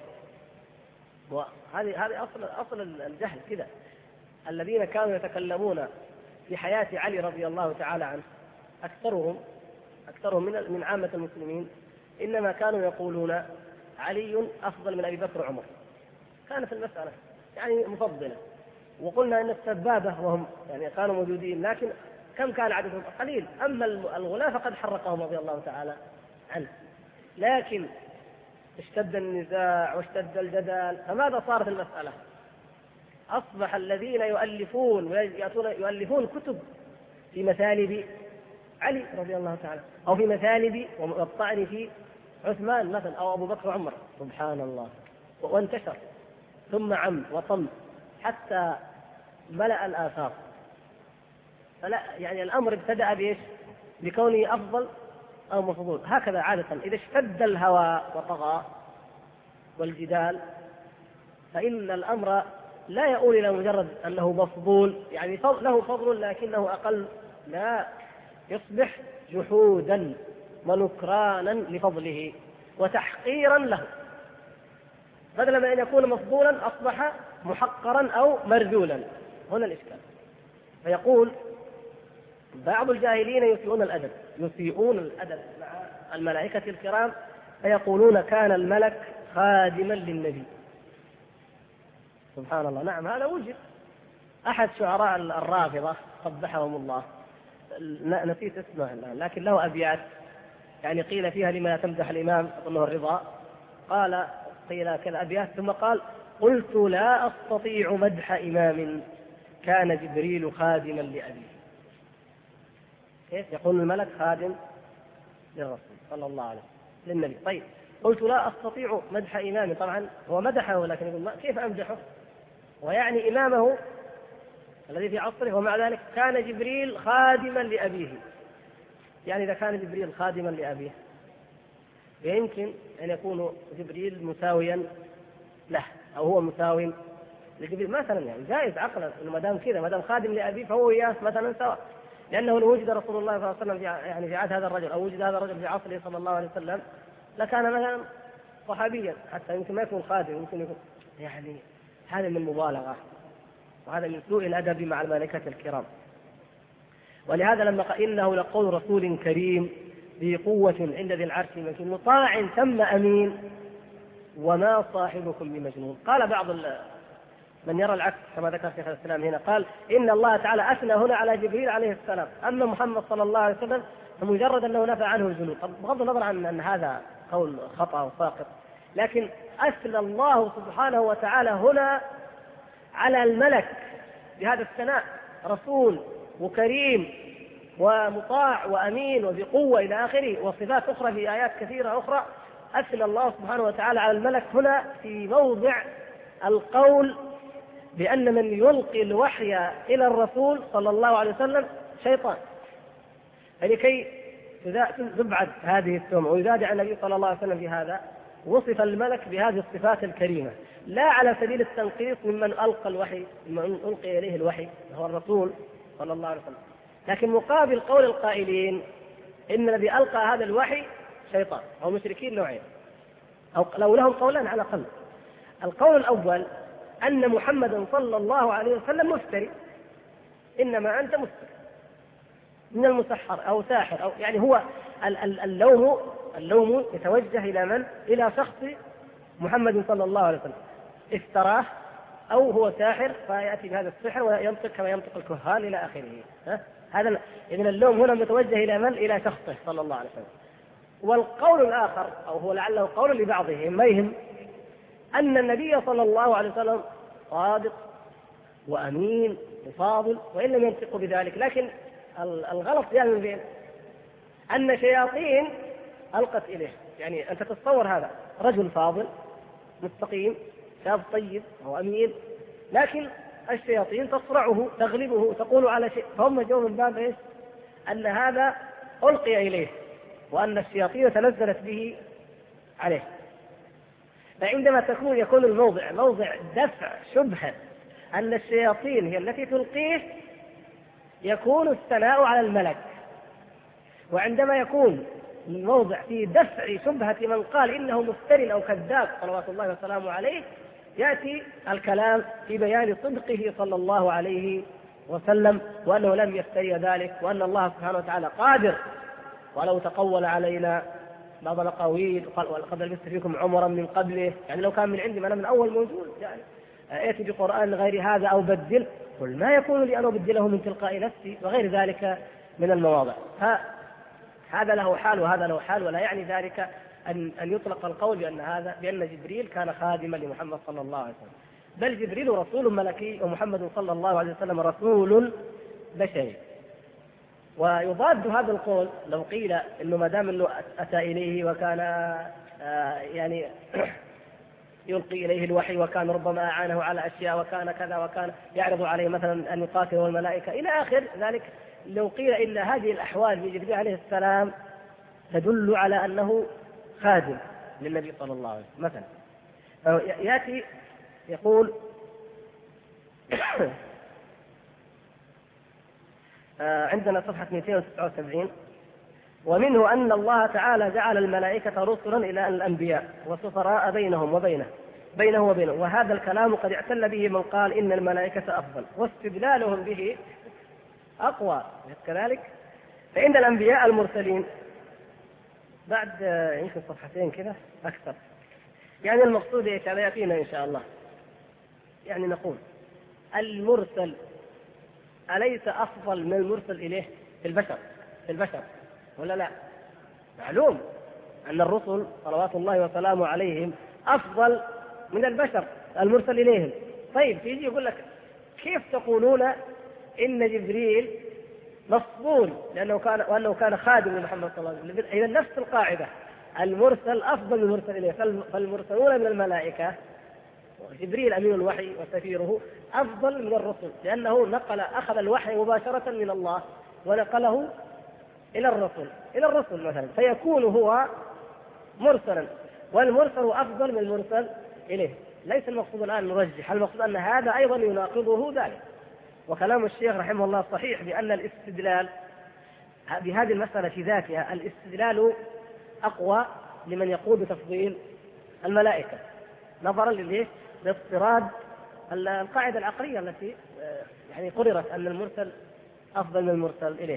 هذه أصل الجهل كذا. الذين كانوا يتكلمون في حياة علي رضي الله تعالى عنه أكثرهم من عامة المسلمين إنما كانوا يقولون علي أفضل من أبي بكر وعمر، كانت المسألة يعني مفضلة. وقلنا إن السبابة وهم يعني كانوا موجودين، لكن كم كان عددهم؟ قليل. أما الغلاة فقد حرقهم رضي الله تعالى عنه. لكن اشتد النزاع واشتد الجدال، فماذا صارت المسألة؟ أصبح الذين يؤلفون كتب في مثالب علي رضي الله تعالى، أو في مثالب والطعن في عثمان مثلا أو أبو بكر وعمر، سبحان الله، وانتشر ثم عم وطم حتى ملأ الآفاق. فلا يعني الأمر ابتدأ بإيش؟ بكونه أفضل أو مفضول. هكذا عادة إذا اشتد الهوى وطغى والجدال فإن الأمر لا يؤول إلى مجرد أنه مفضول يعني له فضل لكنه أقل، لا، يصبح جحودا ونكرانا لفضله وتحقيرا له، بدلا من أن يكون مفضولا أصبح محقرا أو مرذولا. هنا الإشكال. فيقول بعض الجاهلين يسيئون الأدب مع الملائكة الكرام فيقولون كان الملك خادما للنبي. سبحان الله. نعم هذا وجد. أحد شعراء الرافضة قبحهم الله، نسيت اسمه الآن، لكن له أبيات يعني قيل فيها لما تمدح الإمام أظنه الرضا، قيل كذا أبيات ثم قال قلت لا أستطيع مدح إمام كان جبريل خادما لأبيه. كيف يقول الملك خادم للرسول صلى الله عليه وسلم للنبي؟ طيب قلت لا أستطيع مدح إمام، طبعا هو مدحه لكن يقول كيف أمدحه ويعني إمامه الذي في عصره، ومع ذلك كان جبريل خادما لأبيه. يعني إذا كان جبريل خادما لأبيه يمكن أن يكون جبريل مساويا له أو هو مساوي لجبريل مثلا، يعني جائز عقلا إنه ما دام كذا، ما دام خادم لأبيه فهو وياه مثلا سواء، لأنه لو وجد رسول الله صلى الله عليه وسلم يعني في عهد هذا الرجل أو وجد هذا الرجل في عصره صلى الله عليه وسلم لكان مثلا صحابيا، حتى يمكن ما يكون خادم، يمكن يكون يعني هذا من مبالغة وهذا من سوء الأدب مع الملائكة الكرام. ولهذا لما قال إنه لقول رسول كريم ذي قوة عند ذي العرش مكين مطاع ثم أمين وما صاحبكم بمجنون. قال بعض من يرى العكس كما ذكر شيخ الإسلام هنا، قال إن الله تعالى أثنى هنا على جبريل عليه السلام، أما محمد صلى الله عليه وسلم فمجرد أنه نفى عنه الجنود. بغض النظر عن أن هذا قول خطأ وساقط، لكن أثنى الله سبحانه وتعالى هنا على الملك بهذا الثناء، رسول وكريم ومطاع وأمين وبقوة إلى آخره، وصفات أخرى في آيات كثيرة أخرى. أثنى الله سبحانه وتعالى على الملك هنا في موضع القول بأن من يلقي الوحي إلى الرسول صلى الله عليه وسلم شيطان، فلكي تبعد هذه التهمة ويزاد عن النبي صلى الله عليه وسلم في هذا وصف الملك بهذه الصفات الكريمة، لا على سبيل التنقيص ممن ألقى الوحي، ممن ألقي إليه الوحي هو الرسول صلى الله عليه وسلم، لكن مقابل قول القائلين إن الذي ألقى هذا الوحي شيطان أو مشركين نوعين، أو لو لهم قولان على الأقل. القول الأول أن محمدا صلى الله عليه وسلم مفتري، إنما أنت مفتري من المسحر أو ساحر، أو يعني هو اللوم يتوجه إلى من؟ إلى شخص محمد صلى الله عليه وسلم، افتراه أو هو ساحر فيأتي بهذا السحر وينطق كما ينطق الكهان إلى آخره. هذا إذن اللوم هنا متوجه إلى من؟ إلى شخصه صلى الله عليه وسلم. والقول الآخر، أو هو لعله قول لبعضهم ما يهم، أن النبي صلى الله عليه وسلم صادق وأمين وفاضل وإن لم ينطقوا بذلك، لكن الغلط يعني بين أن شياطين ألقت إليه. يعني أنت تتصور هذا رجل فاضل مستقيم شاب طيب أو أمين، لكن الشياطين تصرعه تغلبه تقول على شيء، فهم جو من باب إيش؟ أن هذا ألقي إليه وأن الشياطين تنزلت به عليه. فعندما يكون الموضع موضع دفع شبهة أن الشياطين هي التي تلقيه، يكون الثناء على الملك. وعندما يكون الموضع في دفع شبهة من قال إنه مفتر أو كذاب صلوات الله وسلامه عليه، يأتي الكلام في بيان صدقه صلى الله عليه وسلم، وأنه لم يفتري ذلك، وأن الله سبحانه وتعالى قادر ولو تقول علينا بعض الأقاويل ولقد لبثت فيكم عمرا من قبله، يعني لو كان من عندي ما أنا من أول موجود، يعني ائتي بقرآن غير هذا أو بدل، قل ما يكون لي أن أبدله من تلقاء نفسي، وغير ذلك من المواضع. هذا له حال وهذا له حال، ولا يعني ذلك أن يطلق القول بأن جبريل كان خادما لمحمد صلى الله عليه وسلم، بل جبريل رسول ملكي ومحمد صلى الله عليه وسلم رسول بشري. ويضاد هذا القول لو قيل إنه ما دام إنه أتى إليه وكان يعني يلقي إليه الوحي، وكان ربما أعانه على أشياء، وكان كذا، وكان يعرض عليه مثلا أن يقاتله الملائكة إلى آخر ذلك، لو قيل إن هذه الأحوال بجبريل عليه السلام تدل على أنه خادم للنبي صلى الله عليه وسلم مثلا. يأتي يقول عندنا صفحة 279: ومنه أن الله تعالى جعل الملائكة رسلا إلى الأنبياء وسفراء بينهم بينه وبينه، وهذا الكلام قد اعتل به من قال إن الملائكة أفضل، واستدلالهم به أقوى كذلك. فإن الأنبياء المرسلين بعد يمكن صفحتين كذا أكثر، يعني المقصود إيش؟ هذا يأتينا إن شاء الله. يعني نقول المرسل أليس أفضل من المرسل إليه في البشر ولا لا؟ معلوم أن الرسل صلوات الله وسلامه عليهم أفضل من البشر المرسل إليهم. طيب تيجي يقول لك كيف تقولون إن جبريل مفضول وأنه كان خادم لمحمد صلى الله عليه وسلم؟ إذا نفس القاعدة، المرسل أفضل من المرسل إليه، فالمرسلون من الملائكة جبريل أمين الوحي وسفيره أفضل من الرسل، لأنه أخذ الوحي مباشرة من الله ونقله إلى الرسل مثلا، فيكون هو مرسلا، والمرسل أفضل من المرسل إليه. ليس المقصود الآن نرجح، المقصود أن هذا أيضا يناقضه ذلك. وكلام الشيخ رحمه الله صحيح بأن الاستدلال بهذه المسألة في ذاتها، الاستدلال أقوى لمن يقول بتفضيل الملائكة، نظرا لاضطراد القاعدة العقلية التي يعني قررت أن المرسل أفضل من المرسل إليه.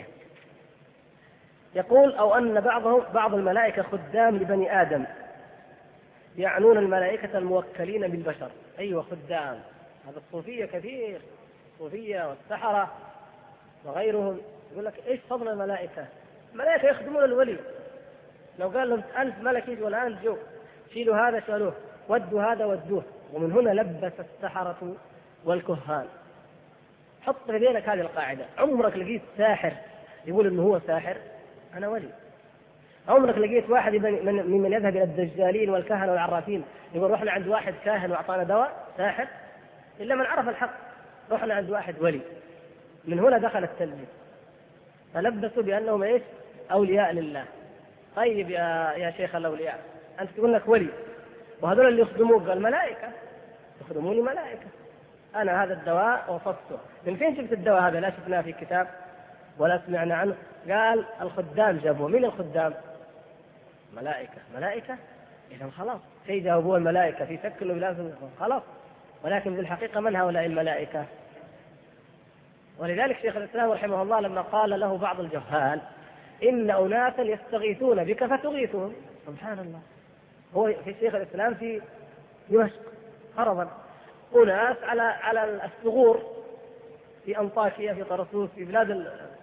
يقول أو أن بعض الملائكة خدام لبني آدم، يعنون الملائكة الموكلين بالبشر. أيوة خدام، هذا الصوفية كثير، الصوفية والسحرة وغيرهم يقول لك إيش فضل الملائكة؟ الملائكة يخدمون الولي، لو قال لهم 1000 ملك يجوا الآن جو شيلوا هذا شالوه، ودوا هذا ودوه. ومن هنا لبس السحرة والكهان. حط في ذهنك هذه القاعدة، عمرك لقيت ساحر يقول إنه هو ساحر؟ أنا ولي. عمرك لقيت واحد ممن يذهب إلى الدجالين والكهنة والعرافين يقول رحنا عند واحد كاهن وأعطانا دواء ساحر؟ إلا من عرف الحق، رحنا عند واحد ولي. من هنا دخل التلبيس، فلبسوا بأنهم إيش؟ أولياء لله. طيب يا شيخ الأولياء، أنت تقول لك ولي، وهذول اللي يخدموك قال ملائكة، يخدموني ملائكة، أنا هذا الدواء وصفته. من فين شفت الدواء هذا؟ لا شفناه في كتاب ولا سمعنا عنه. قال الخدام جابوه. مين الخدام؟ ملائكة. إذا خلاص شيء جابوه الملائكة في شك إنه لازم خلاص، ولكن في الحقيقة من هؤلاء الملائكة؟ ولذلك شيخ الإسلام رحمه الله لما قال له بعض الجهال إن أناسا يستغيثون بك فتغيثهم، سبحان الله، هو في شيخ الإسلام في دمشق فرضا أناس على الثغور في أنطاكيا في طرسوس في بلاد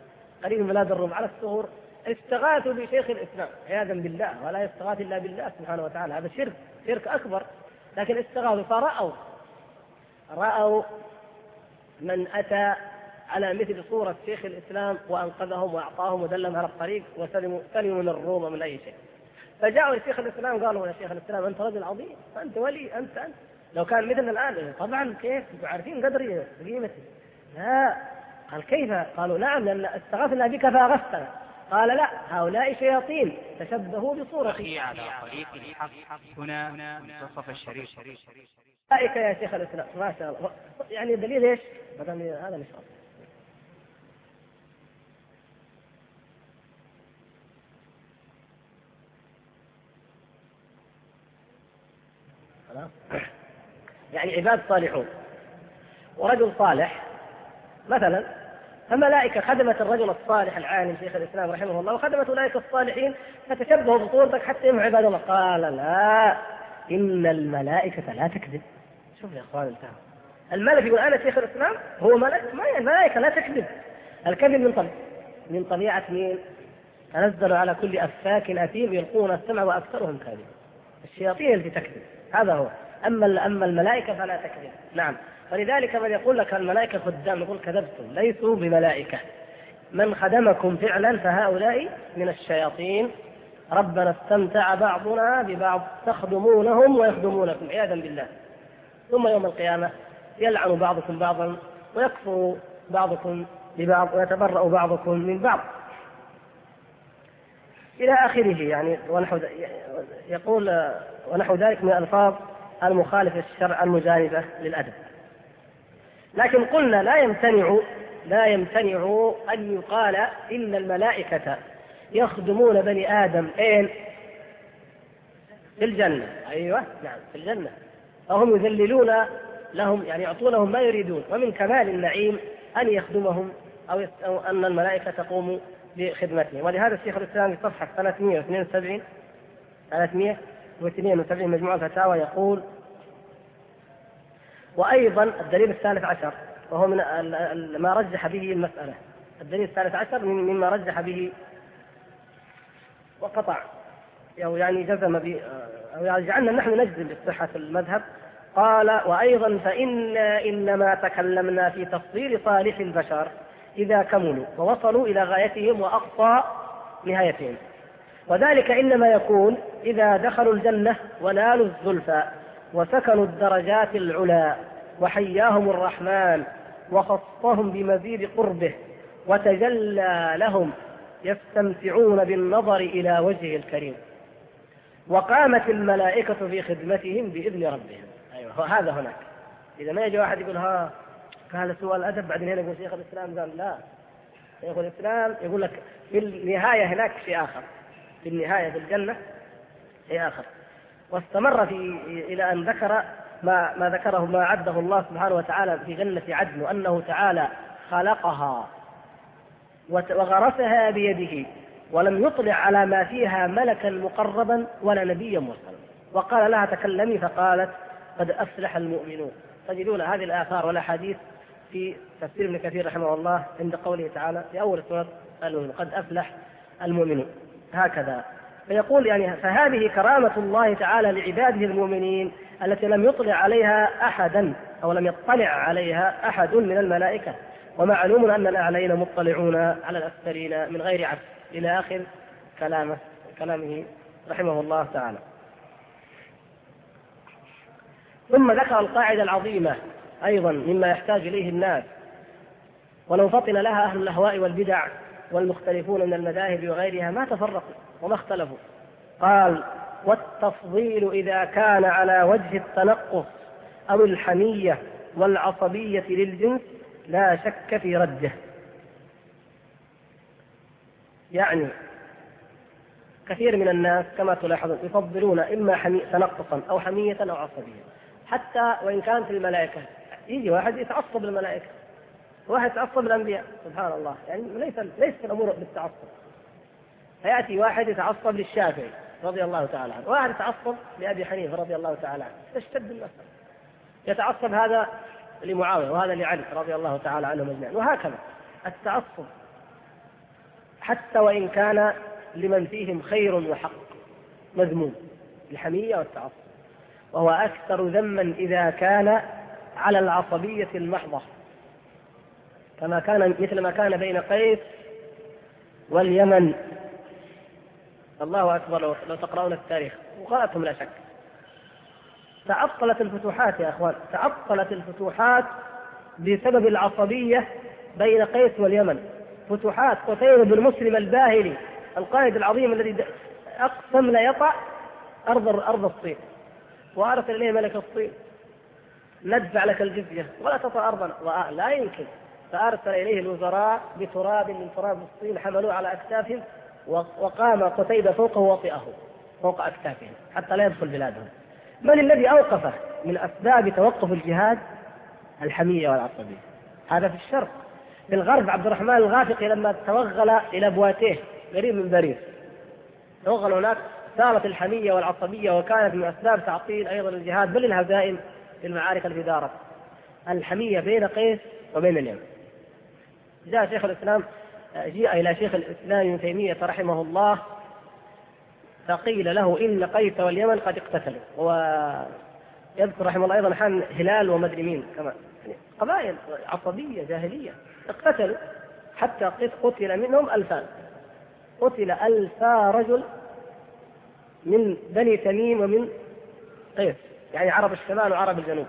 قريب من بلاد الروم على الثغور استغاثوا بشيخ الإسلام عياذا بالله، ولا يستغاث إلا بالله سبحانه وتعالى، هذا شرك أكبر. لكن استغاثوا فرأوا من أتى على مثل صورة شيخ الإسلام وأنقذهم وأعطاهم ودلهم على الطريق وسلموا من الروم ومن أي شيء. فجاءوا لشيخ الإسلام قالوا يا شيخ الإسلام أنت رجل عظيم، أنت ولي، أنت لو كان مثلنا الآن طبعا كيف عارفين قدري قيمتي. لا، قال كيف؟ قالوا نعم لأن استغفنا بك فأغثنا. قال لا، هؤلاء شياطين تشبهوا بصورتي. على طريق الحق هنا منتصف الشريف. رأيك يا شيخ الإسلام ما شاء الله. يعني الدليل ايش؟ هذا مش يعني عباد صالحون ورجل صالح مثلا، فملائكة خدمت الرجل الصالح العالم شيخ الإسلام رحمه الله، وخدمت أولئك الصالحين فتشبهوا بصورتك حتى هم عباد الله. قال لا، إن الملائكة لا تكذب. شوف يا أخوان انتهى. الملك يقول أنا شيخ الإسلام هو ملك؟ ما الملائكة لا تكذب. الكذب من طبيعة مين؟ تنزل على كل أفاك أثيم يلقون السمع وأكثرهم كاذبون. الشياطين التي تكذب، هذا هو. أما الملائكة فلا تكذب. نعم. فلذلك من يقول لك الملائكة خدام نقول كذبتم، ليسوا بملائكة. من خدمكم فعلا فهؤلاء من الشياطين. ربنا استمتع بعضنا ببعض تخدمونهم ويخدمونكم عياذا بالله. ثم يوم القيامة يلعن بعضكم بعضا ويكفر بعضكم ببعض ويتبرأ بعضكم من بعض إلى آخره. يعني يقول ونحو ذلك من الألفاظ المخالفة للشرع المجانبة للأدب. لكن قلنا لا يمتنع أن يقال إن الملائكة يخدمون بني آدم في الجنة. أيوة نعم في الجنة. فهم يذللون لهم، يعني يعطونهم ما يريدون. ومن كمال النعيم أن يخدمهم أو أن الملائكة تقوم بخدمتهم. ولهذا الشيخ الإسلام في صفحة 372 مجموعة الفتاوى يقول: وأيضا الدليل الثالث عشر، وهو من ما رجح به المسألة، الدليل الثالث عشر مما رجح به وقطع أو يعني جزم به أو يعني جعلنا نحن نجزم بصحة المذهب. قال: وأيضا إنما تكلمنا في تفضيل صالح البشر إذا كملوا ووصلوا إلى غايتهم وأقصى نهايتهم، وذلك إنما يكون إذا دخلوا الجنة ونالوا الزلفى وسكنوا الدرجات العلى وحياهم الرحمن وخصهم بمزيد قربه وتجلى لهم يستمتعون بالنظر إلى وجهه الكريم، وقامت الملائكة في خدمتهم بإذن ربهم. أيوة هذا هناك. إذا ما يجي واحد يقول هذا سوء الأدب بعدين هنا يقول شيخ الإسلام قال لا، شيخ الإسلام يقول لك في النهاية هناك شيء آخر، في النهاية في الجنة شيء آخر. واستمر إلى أن ذكر ما ذكره ما عده الله سبحانه وتعالى في جنة عدن، وأنه تعالى خلقها وغرسها بيده ولم يطلع على ما فيها ملكا مقربا ولا نبيا مرسلا، وقال لها تكلمي فقالت قد أفلح المؤمنون. تجدون هذه الآثار والأحاديث في تفسير ابن كثير رحمه الله عند قوله تعالى في أول سورة المؤمنون قد أفلح المؤمنون. هكذا فيقول يعني فهذه كرامة الله تعالى لعباده المؤمنين التي لم يطلع عليها أحدا أو لم يطلع عليها أحد من الملائكة، ومعلوم أن الأعلين مطلعون على الأسفلين من غير عبد، إلى آخر كلامه رحمه الله تعالى. ثم ذكر القاعدة العظيمة أيضا مما يحتاج إليه الناس ولو فطن لها أهل الأهواء والبدع والمختلفون من المذاهب وغيرها ما تفرقوا وما اختلفوا. قال: والتفضيل إذا كان على وجه التنقص أو الحمية والعصبية للجنس لا شك في رده. يعني كثير من الناس كما تلاحظون يفضلون إما تنقصا أو حمية أو عصبية، حتى وإن كانت الملائكة. يجي واحد يتعصب للملائكة، واحد يتعصب للأنبياء، سبحان الله. يعني ليس الأمور بالتعصب. فيأتي واحد يتعصب للشافعي رضي الله تعالى عنه، واحد يتعصب لأبي حنيفة رضي الله تعالى عنه، تشتد المسألة. يتعصب هذا لمعاوية وهذا لعلي رضي الله تعالى عنهم أجمعين، وهكذا التعصب. حتى وإن كان لمن فيهم خير وحق مذموم، الحمية والتعصب. وهو أكثر ذما إذا كان على العصبية المحضة، مثل ما كان بين قيس واليمن. الله أكبر لو تقرؤون التاريخ وقرأتم لا شك. تعطلت الفتوحات يا أخوان، تعطلت الفتوحات بسبب العصبية بين قيس واليمن. فتوحات قتيبة بن مسلم الباهلي القائد العظيم الذي أقسم لا يطأ أرض الصين، وأرسل إليه ملك الصين ندفع لك الجزية ولا تطأ أرضنا، لا يمكن. فأرسل إليه الوزراء بتراب من تراب الصين حملوه على أكتافهم، وقام قتيبة فوقه وطئه فوق أكتافهم حتى لا يدخل بلادهم. من الذي أوقفه من أسباب توقف الجهاد؟ الحمية والعصبية. هذا في الشرق. في الغرب عبد الرحمن الغافقي لما توغل إلى بواتيه قريب من باريس، توغل هناك، صارت الحمية والعصبية، وكانت من أسباب تعطيل أيضا الجهاد بل الهزائم في المعارك التي دارت. الحمية بين قيس وبين اليمن. جاء شيخ الإسلام، جاء إلى شيخ الإسلام ابن تيمية رحمه الله فقيل له إن قيس واليمن قد اقتتلوا. ويذكر رحمه الله أيضا حان هلال ومدري مين كمان، قبائل عصبية جاهلية اقتتلوا حتى قتل منهم 2000، قتل 1000 رجل من بني تميم ومن قيس، يعني عرب الشمال وعرب الجنوب.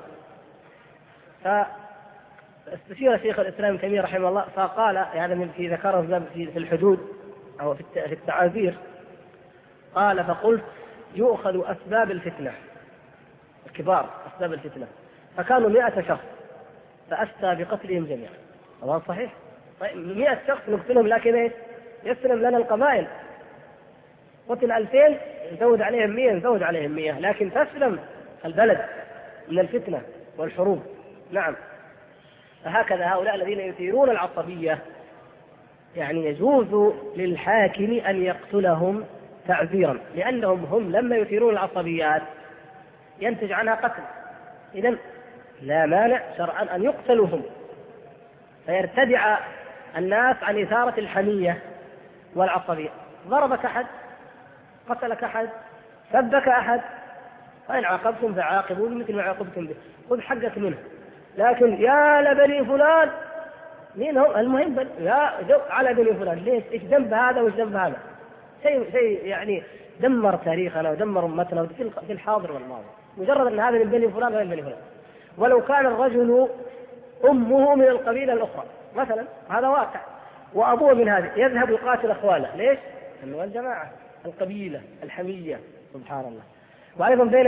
فاستشير شيخ الإسلام ابن تيمية رحمه الله فقال، يعني في ذكره في الحدود أو في التعاذير، قال فقلت يؤخذ أسباب الفتنة الكبار، أسباب الفتنة، فكانوا 100 شخص فأفتى بقتلهم جميعا. طبعا صحيح، طيب 100 شخص نقتلهم لكن ايش؟ يسلم لنا القبائل. قتل 2000 نزود عليهم 100 نزود عليهم 100، لكن تسلم البلد من الفتنة والحروب. نعم. فهكذا هؤلاء الذين يثيرون العصبية يعني يجوز للحاكم أن يقتلهم تعذيرا، لأنهم هم لما يثيرون العصبيات ينتج عنها قتل، إذن لا مانع شرعا أن يقتلوا هم، فيرتدع الناس عن إثارة الحمية والعصبية. ضربك أحد، قتلك أحد، سبك أحد، فإن عاقبتم فعاقبوا مثل ما عاقبتم به، خذ حقك منه. لكن يا لبني فلان، مين هم؟ المهم يا على بني فلان، ليش؟ إيش ذنب هذا وإيش ذنب هذا؟ شيء يعني دمر تاريخنا ودمر أمتنا في الحاضر والماضي، مجرد أن هذا من بني فلان غير بني فلان. ولو كان الرجل أمه من القبيلة الأخرى مثلا، هذا واقع، وأبوه من هذه، يذهب يقاتل أخوانه، ليش؟ لأنه الجماعة، القبيلة، الحمية، سبحان الله. وأيضا بين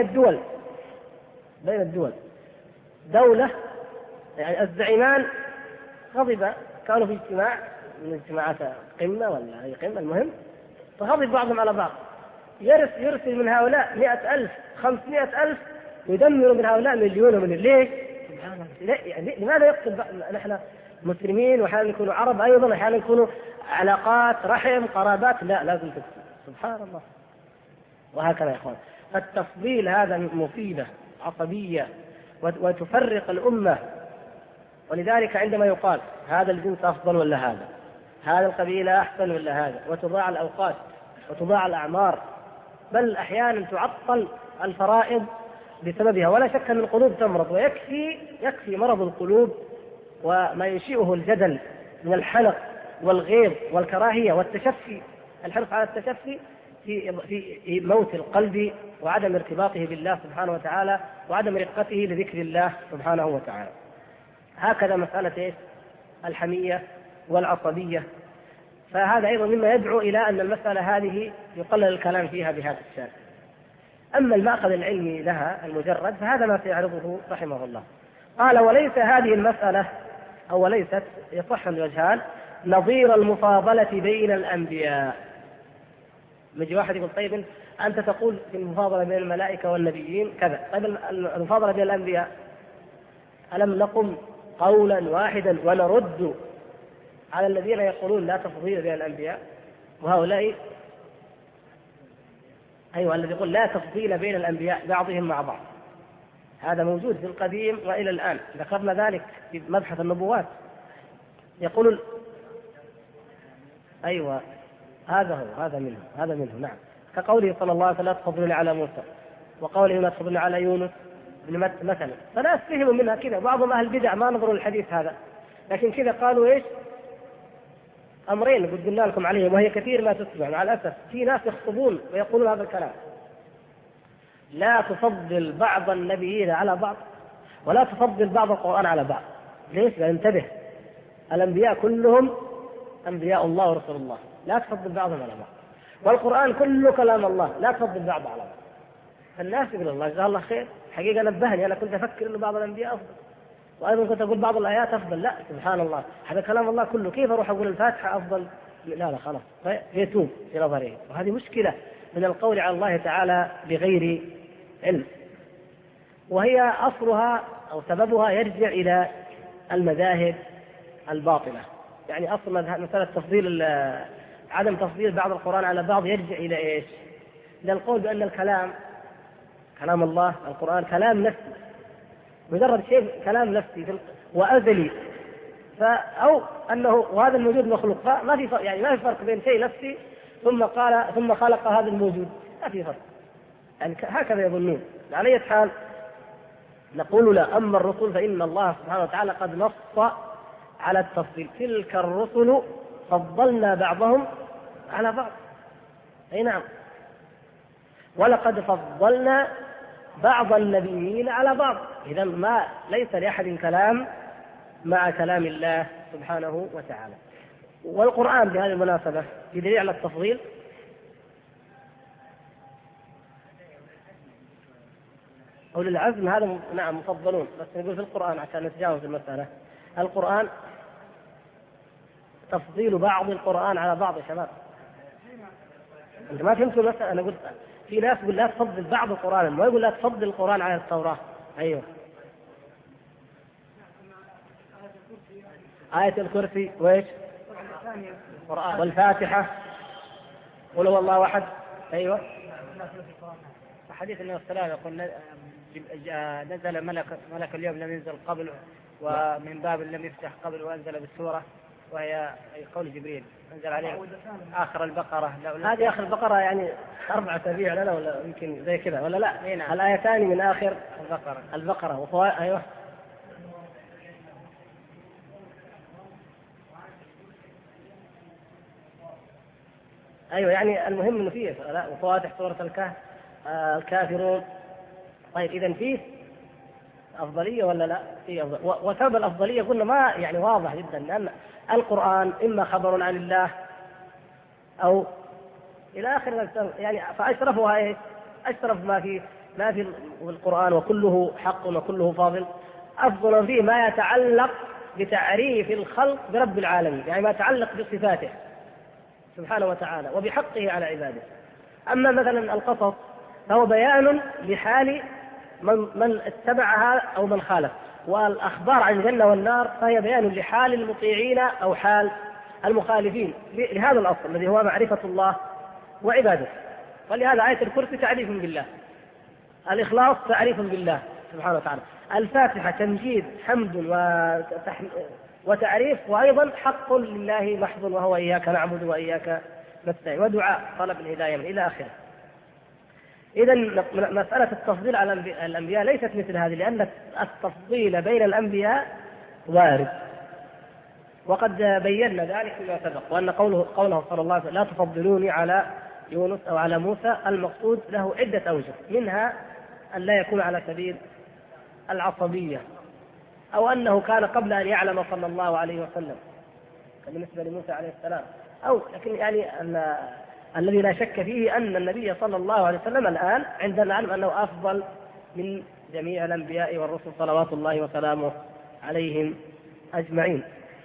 الدول دولة يعني الزعيمان غضب، كانوا في اجتماع من اجتماعات قمة ولا أي قمة، المهم فغضب بعضهم على بعض، يرسل من هؤلاء 100,000 500,000 يدمر من هؤلاء مليون ومن ليش؟ سبحان الله. يعني لماذا يقتل؟ نحن مسلمين وأحيانا نكونوا عرب أيضا، أحيانا نكونوا علاقات رحم قرابات، لا لازم تقتل. سبحان الله. وهكذا يا إخوان، التفضيل هذا مصيبة عصبية وتفرق الأمة. ولذلك عندما يقال هذا الجنس أفضل ولا هذا القبيلة أحسن ولا هذا، وتضاع الأوقات وتضاع الأعمار، بل أحيانا تعطل الفرائض بسببها. ولا شك أن القلوب تمرض، ويكفي مرض القلوب وما ينشئه الجدل من الحلق والغيظ والكراهية والتشفي، الحرص على التشفي في موت القلب وعدم ارتباطه بالله سبحانه وتعالى وعدم رقته لذكر الله سبحانه وتعالى. هكذا مسألة الحمية والعصبية، فهذا أيضا مما يدعو إلى أن المسألة هذه يقلل الكلام فيها بهذا الشكل. أما المأخذ العلمي لها المجرد فهذا ما سيعرضه رحمه الله. قال وليس هذه المسألة أو وليست، يصح الوجهان، نظير المفاضلة بين الأنبياء. يجي واحد يقول طيب أنت تقول في المفاضلة بين الملائكة والنبيين كذا، طيب المفاضلة بين الأنبياء ألم نقم قولا واحدا ونرد على الذين يقولون لا تفضيل بين الأنبياء؟ وهؤلاء أيوة الذي يقول لا تفضيل بين الأنبياء بعضهم مع بعض، هذا موجود في القديم وإلى الآن، ذكرنا ذلك في مبحث النبوات. يقول أيوة هذا منه نعم، كقوله صلى الله عليه وسلم لا تفضلوني على موسى، وقوله لا تفضلوني على يونس مثلا. فناس فهموا منها كذا، بعضهم أهل البدع ما نظروا للحديث هذا، لكن كذا قالوا إيش؟ أمرين قد قلنا لكم عليهم وهي كثير ما تسمع مع الأسف. في ناس يخطبون ويقولون هذا الكلام: لا تفضل بعض النبيين على بعض، ولا تفضل بعض القرآن على بعض. ليش؟ لأن انتبه، الأنبياء كلهم أنبياء الله ورسول الله، لا تفضل بعضهم على بعض، والقرآن كله كلام الله، لا تفضل بعض على بعض. الناس يقول الله جزاه الله خير، حقيقة نبهني، أنا كنت أفكر أن بعض الأنبياء أفضل، وأيضا كنت أقول بعض الآيات أفضل. لا، سبحان الله، هذا كلام الله كله، كيف أروح أقول الفاتحة أفضل؟ لا خلاص، يتوب في نظره. وهذه مشكلة من القول على الله تعالى بغير علم، وهي أصلها أو سببها يرجع إلى المذاهب الباطلة. يعني أصل مسألة عدم تفضيل بعض القرآن على بعض يرجع إلى إيش؟ إلى القول بأن الكلام كلام الله، القرآن كلام نفسي، مجرد شيء كلام نفسي وأزلي، أو أنه وهذا الموجود مخلوق، فما في ما في فرق بين شيء نفسي ثم خلق هذا الموجود، ما في فرق. يعني هكذا يظنون. على أي حال نقول لا، أما الرسل فإن الله سبحانه وتعالى قد نص على التفضيل: تلك الرسل فضلنا بعضهم على بعض. أي نعم، ولقد فضلنا بعض النبيين على بعض. إذا ليس لأحد كلام مع كلام الله سبحانه وتعالى. والقرآن بهذه المناسبة يدل على التفضيل. أولي العزم هذا نعم مفضلون، بس نقول في القرآن عشان نتجاوز المسألة. القرآن تفضيل بعض القرآن على بعض. يا شباب أنت ما فهمتوا المسألة. أنا قلت في ناس يقول لا تفضل بعض القرآن، ما يقول لا تفضل القرآن على التوراة. أيوه، آية الكرسي وإيش؟ والفاتحة، قل هو الله أحد. أيوه، حديث النبي صلى الله عليه وسلم يقول نزل ملك اليوم لم ينزل قبل، ومن باب لم يفتح قبل، وأنزل بالسورة، وهي قول جبريل أنزل عليه آخر البقرة. هذه آخر البقرة يعني 4 أسابيع لنا ولا يمكن زي كذا ولا لا؟ الآيتان من آخر البقرة. أيوه، أيوه، يعني المهم إنه فيه وفواتح سورة الكهف، الكافرون. طيب إذن فيه أفضلية ولا لا؟ فيه أفضل. وسبب الأفضلية قلنا ما يعني واضح جدا، لأن القرآن إما خبر عن الله أو إلى آخر يعني، فأشرفها إيه؟ أشرف ما في القرآن، وكله حق وكله فاضل. أفضل فيه ما يتعلق بتعريف الخلق برب العالمين، يعني ما يتعلق بصفاته سبحانه وتعالى وبحقه على عباده. أما مثلا القصص فهو بيان لحال من اتبعها أو من خالف، والأخبار عن الجنة والنار فهي بيان لحال المطيعين أو حال المخالفين لهذا الأصل الذي هو معرفة الله وعباده. ولهذا آية الكرسي تعريف بالله، الإخلاص تعريف بالله سبحانه وتعالى، الفاتحة تمجيد حمد وتعريف، وأيضا حق لله محض وهو إياك نعبد وإياك نستعين، ودعاء طلب الهداية إلى آخره. إذن مسألة التفضيل على الأنبياء ليست مثل هذه، لأن التفضيل بين الأنبياء وارد، وقد بينا ذلك فيما سبق، وأن قوله صلى الله عليه وسلم لا تفضلوني على يونس أو على موسى، المقصود له عدة أوجه، منها أن لا يكون على سبيل العصبية، أو أنه كان قبل أن يعلم صلى الله عليه وسلم بالنسبة لموسى عليه السلام، أو لكن يعني الذي لا شك فيه أن النبي صلى الله عليه وسلم الآن عندنا نعلم أنه أفضل من جميع الأنبياء والرسل صلوات الله وسلامه عليهم أجمعين.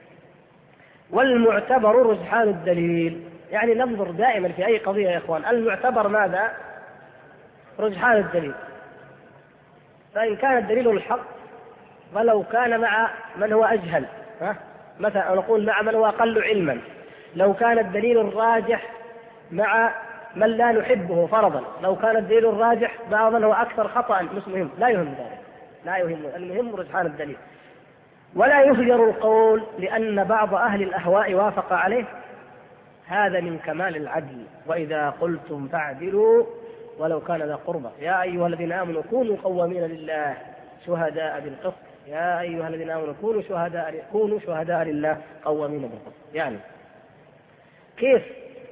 والمعتبر رجحان الدليل، يعني ننظر دائما في أي قضية يا إخوان، المعتبر ماذا؟ رجحان الدليل. فإن كان الدليل الحق ولو كان مع من هو أجهل، مثلا نقول مع من هو أقل علما، لو كان الدليل الراجح مع من لا نحبه فرضا، لو كان الدليل الراجح مع من هو أكثر خطأ، مش مهم، لا يهم ذلك، لا يهم، المهم رجحان الدليل. ولا يهجر القول لأن بعض أهل الأهواء وافق عليه، هذا من كمال العدل. وإذا قلتم فاعدلوا ولو كان ذا قربى يا أيها الذين آمنوا كونوا قوامين لله شهداء بالقسط يا أيها الذين آمنوا كونوا شهداء لله قوامين بالقسط. يعني كيف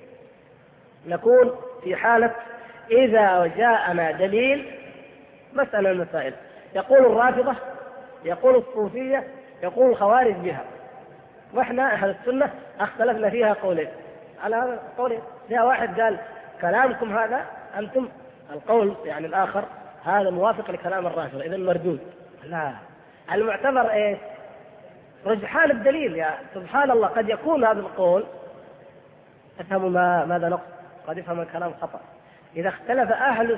نكون في حالة إذا جاءنا دليل مسألة المسائل يقول الرافضة يقول الصوفية يقول الخوارج بها، وإحنا أهل السنة اختلفنا فيها قولين على هذا القولين. فيها واحد قال كلامكم هذا أنتم القول يعني الآخر هذا موافق لكلام الرافضة إذن مردود. لا، المعتبر إيه؟ رجحان الدليل. يا سبحان الله، قد يكون هذا القول افهموا ماذا نقصد، قد يفهم الكلام خطأ. إذا اختلف أهل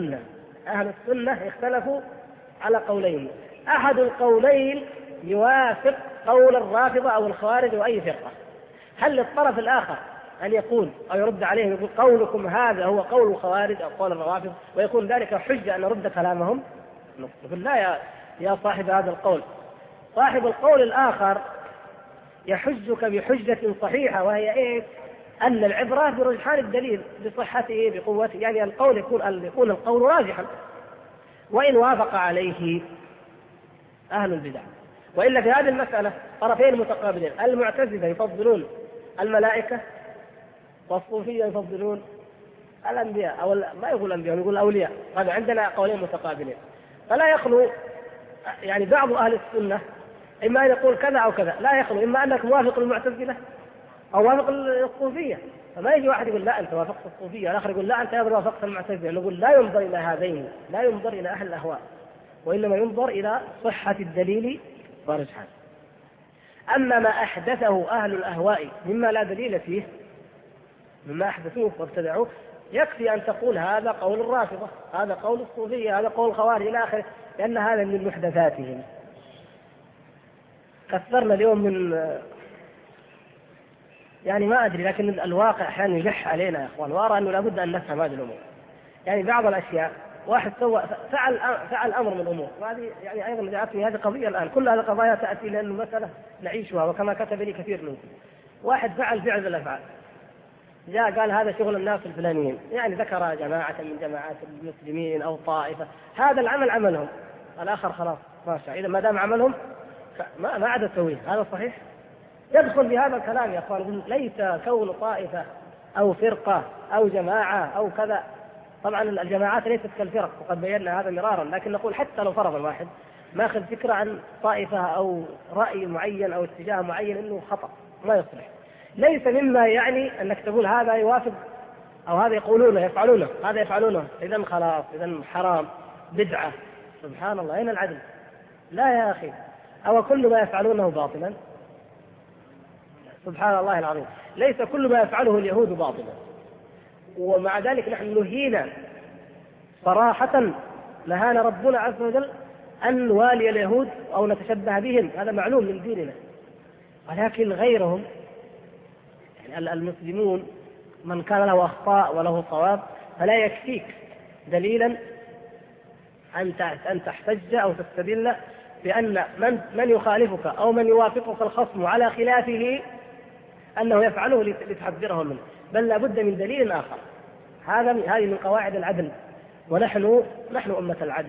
السنة اختلفوا على قولين، أحد القولين يوافق قول الرافضة أو الخوارج أو أي فرقة، هل للطرف الآخر أن يقول أو يرد عليهم يقول قولكم هذا هو قول الخوارج أو قول الروافض ويكون ذلك حجة أن نرد كلامهم؟ نقول لا يا صاحب هذا القول. صاحب القول الآخر يحجك بحجة صحيحة، وهي إيه؟ أن العبرة برجحان الدليل بصحته بقوته، يعني القول يكون القول راجحا وإن وافق عليه أهل البدع. وإلا في هذه المسألة طرفين متقابلين، المعتزلة يفضلون الملائكة والصوفية يفضلون الأنبياء، أو ما يقول الأنبياء يقول الأولياء. هذا عندنا قولين متقابلين، فلا يخلو يعني بعض أهل السنة إما أن يقول كذا أو كذا، لا يخلو إما أنك موافق المعتزلة أو وافق الصوفية. فما يجي واحد يقول لا أنت وافقت الصوفية، الآخر يقول لا أنت وافقت المعتزلة. نقول لا ينظر إلى هذين، لا ينظر إلى أهل الأهواء، وإنما ينظر إلى صحة الدليل ورجحانه. أما ما أحدثه أهل الأهواء مما لا دليل فيه، مما أحدثوه وابتدعوه، يكفي أن تقول هذا قول الرافضة، هذا قول الصوفية، هذا قول الخوارج إلى آخره، لأن هذا من محدثاتهم. كثرنا اليوم من يعني ما أدري، لكن الواقع أحيانا يلح علينا يا أخوان، وأرى أنه لابد أن نفهم هذه الأمور. يعني بعض الأشياء واحد فعل أمر من الأمور، وهذه يعني أيضا جاءتني هذه قضية الآن، كل هذه القضايا تأتي لأنه مسألة نعيشها، وكما كتب لي كثير منكم. واحد فعل فعل الأفعال، جاء قال هذا شغل الناس الفلانيين، يعني ذكر جماعة من جماعات المسلمين أو طائفة، هذا العمل عملهم، الآخر خلاص ماشي، إذا ما دام عملهم ما عاد تسويه. هذا صحيح؟ يدخل بهذا الكلام يا أخوان. ليس كون طائفة أو فرقة أو جماعة أو كذا، طبعا الجماعات ليست كالفرق وقد بينا هذا مرارا، لكن نقول حتى لو فرض الواحد ما أخذ فكرة عن طائفة أو رأي معين أو اتجاه معين إنه خطأ ما يصلح، ليس مما يعني أنك تقول هذا يوافق أو هذا يقولونه يفعلونه هذا يفعلونه إذن خلاص إذن حرام بدعة. سبحان الله، أين العدل؟ لا يا أخي، أو كل ما يفعلونه باطلا؟ سبحان الله العظيم، ليس كل ما يفعله اليهود باطلا، ومع ذلك نحن نهينا صراحة، نهانا ربنا عز وجل أن نوالي اليهود أو نتشبه بهم، هذا معلوم من ديننا. ولكن غيرهم يعني المسلمون من كان له أخطاء وله صواب فلا يكفيك دليلا أن تحتج أو تستدل بأن من يخالفك أو من يوافقك الخصم على خلافه أنه يفعله لتحذره منه، بل لابد من دليل آخر. هذه من قواعد العدل، ونحن أمة العدل.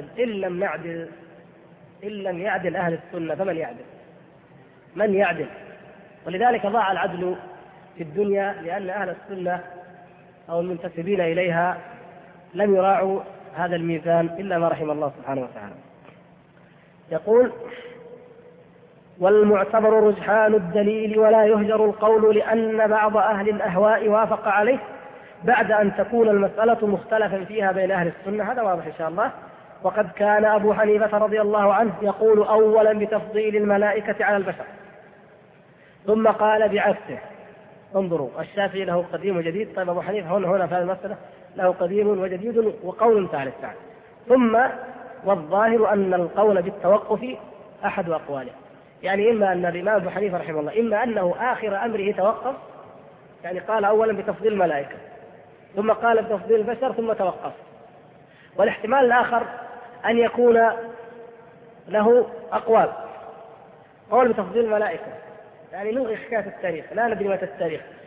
إن لم يعدل أهل السنة فمن يعدل؟ من يعدل؟ ولذلك ضاع العدل في الدنيا، لأن أهل السنة أو المنتسبين إليها لم يراعوا هذا الميزان إلا ما رحم الله سبحانه وتعالى. يقول: والمعتبر رجحان الدليل ولا يهجر القول، لأن بعض أهل الأهواء وافق عليه بعد أن تكون المسألة مختلفا فيها بين أهل السنة. هذا واضح إن شاء الله. وقد كان أبو حنيفة رضي الله عنه يقول أولا بتفضيل الملائكة على البشر، ثم قال بعكسه. انظروا، الشافعي له قديم وجديد، طيب أبو حنيفة هنا في هذه المسألة له قديم وجديد وقول ثالث. ثم والظاهر أن القول بالتوقف أحد أقواله، يعني إما أن الإمام أبو حنيفة رحمه الله إما أنه آخر أمره توقف، يعني قال أولا بتفضيل الملائكة ثم قال بتفضيل البشر ثم توقف. والاحتمال الآخر أن يكون له أقوال، قول بتفضيل الملائكة يعني نلغي حكاية التاريخ، لا ندري متى التاريخ،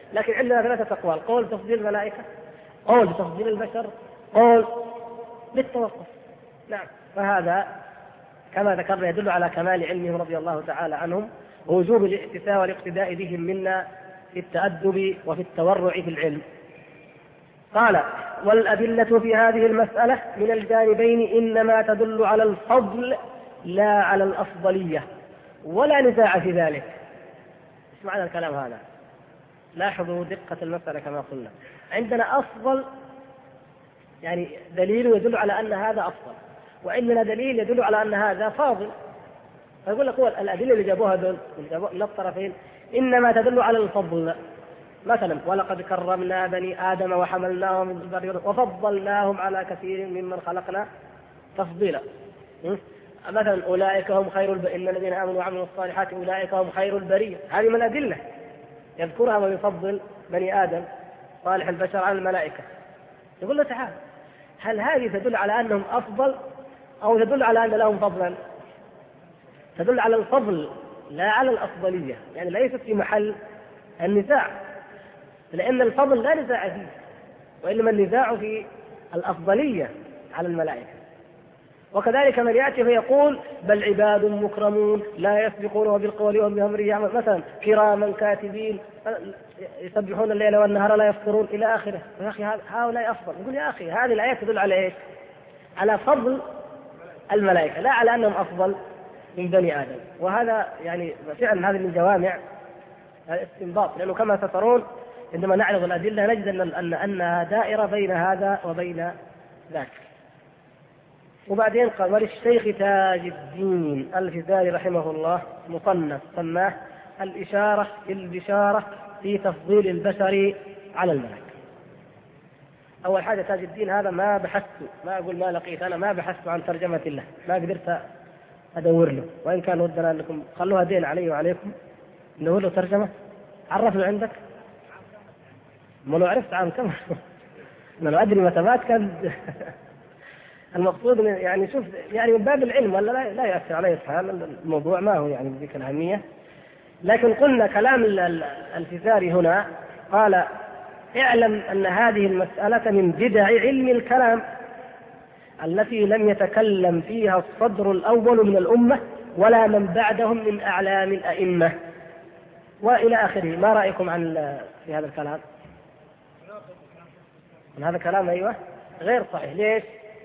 لكن عندنا ثلاثة أقوال: قول بتفضيل الملائكة، قول بتفضيل البشر، قول بالتوقف. نعم. فهذا كما ذكرنا يدل على كمال علمهم رضي الله تعالى عنهم ووجوب الاحتساء والاقتداء بهم منا في التأدب وفي التورع في العلم. قال: والأدلة في هذه المسألة من الجانبين إنما تدل على الفضل لا على الأفضلية، ولا نزاع في ذلك. ايش معنى الكلام هذا؟ لاحظوا دقة المسألة. كما قلنا عندنا أفضل يعني دليل يدل على أن هذا أفضل، وعندنا دليل يدل على أن هذا فاضل. فيقول لك الأدلة اللي جابوها دول من الطرفين إنما تدل على الفضل. مثلا: ولقد كرمنا بني آدم وحملناهم في البر وفضلناهم على كثير ممن خلقنا تفضيلا. مثلا: أولئك هم خير إن الذين آمنوا وعملوا الصالحات أولئك هم خير البرية. هذه من الأدلة يذكرها ويفضل بني آدم صالح البشر على الملائكة. يقول له: تعال، هل هذه تدل على أنهم أفضل أو تدل على أن لهم فضلا؟ تدل على الفضل لا على الأفضلية، يعني ليست في محل النزاع، لأن الفضل لا نزاع فيه، وإنما النزاع في الأفضلية على الملائكة. وكذلك من يأتي فيقول: بل عباد مكرمون لا يسبقونه بالقول وهم بأمره يعملون، مثلا: كراما كاتبين يسبحون الليل والنهار لا يفطرون إلى آخره. يا أخي هؤلاء أفضل. يقول: يا أخي هذه الآيات تدل على إيش؟ على فضل الملائكة، لا على أنهم أفضل من بني آدم. وهذا يعني فعلا هذه من جوامع الاستنباط، لأنه كما سترون عندما نعرض الأدلة نجد أنها دائرة بين هذا وبين ذاك. وبعدين قال: وللشيخ تاج الدين الفزاري رحمه الله مصنف سماه الإشارة البشارة في تفضيل البشر على الملائكة. أول حاجة تاج الدين هذا ما بحثت، ما أقول ما لقيت، أنا ما بحثت عن ترجمة له، ما قدرت أدور له، وإن كان ودنا لكم خلوها دين علي وعليكم ندور له ترجمة. عرف له عندك؟ ما لو عرفت عن كم ما لو أدري متى مات كان المقصود يعني شوف يعني من باب العلم ولا لا يأثر عليه الحال، الموضوع ما هو يعني بذيك الأهمية. لكن قلنا كلام الفزاري هنا قال: اعلم أن هذه المسألة من بدع علم الكلام التي لم يتكلم فيها الصدر الأول من الأمة ولا من بعدهم من أعلام الأئمة، وإلى آخره. ما رأيكم في هذا الكلام؟ هذا كلام أيوة غير صحيح. ليش؟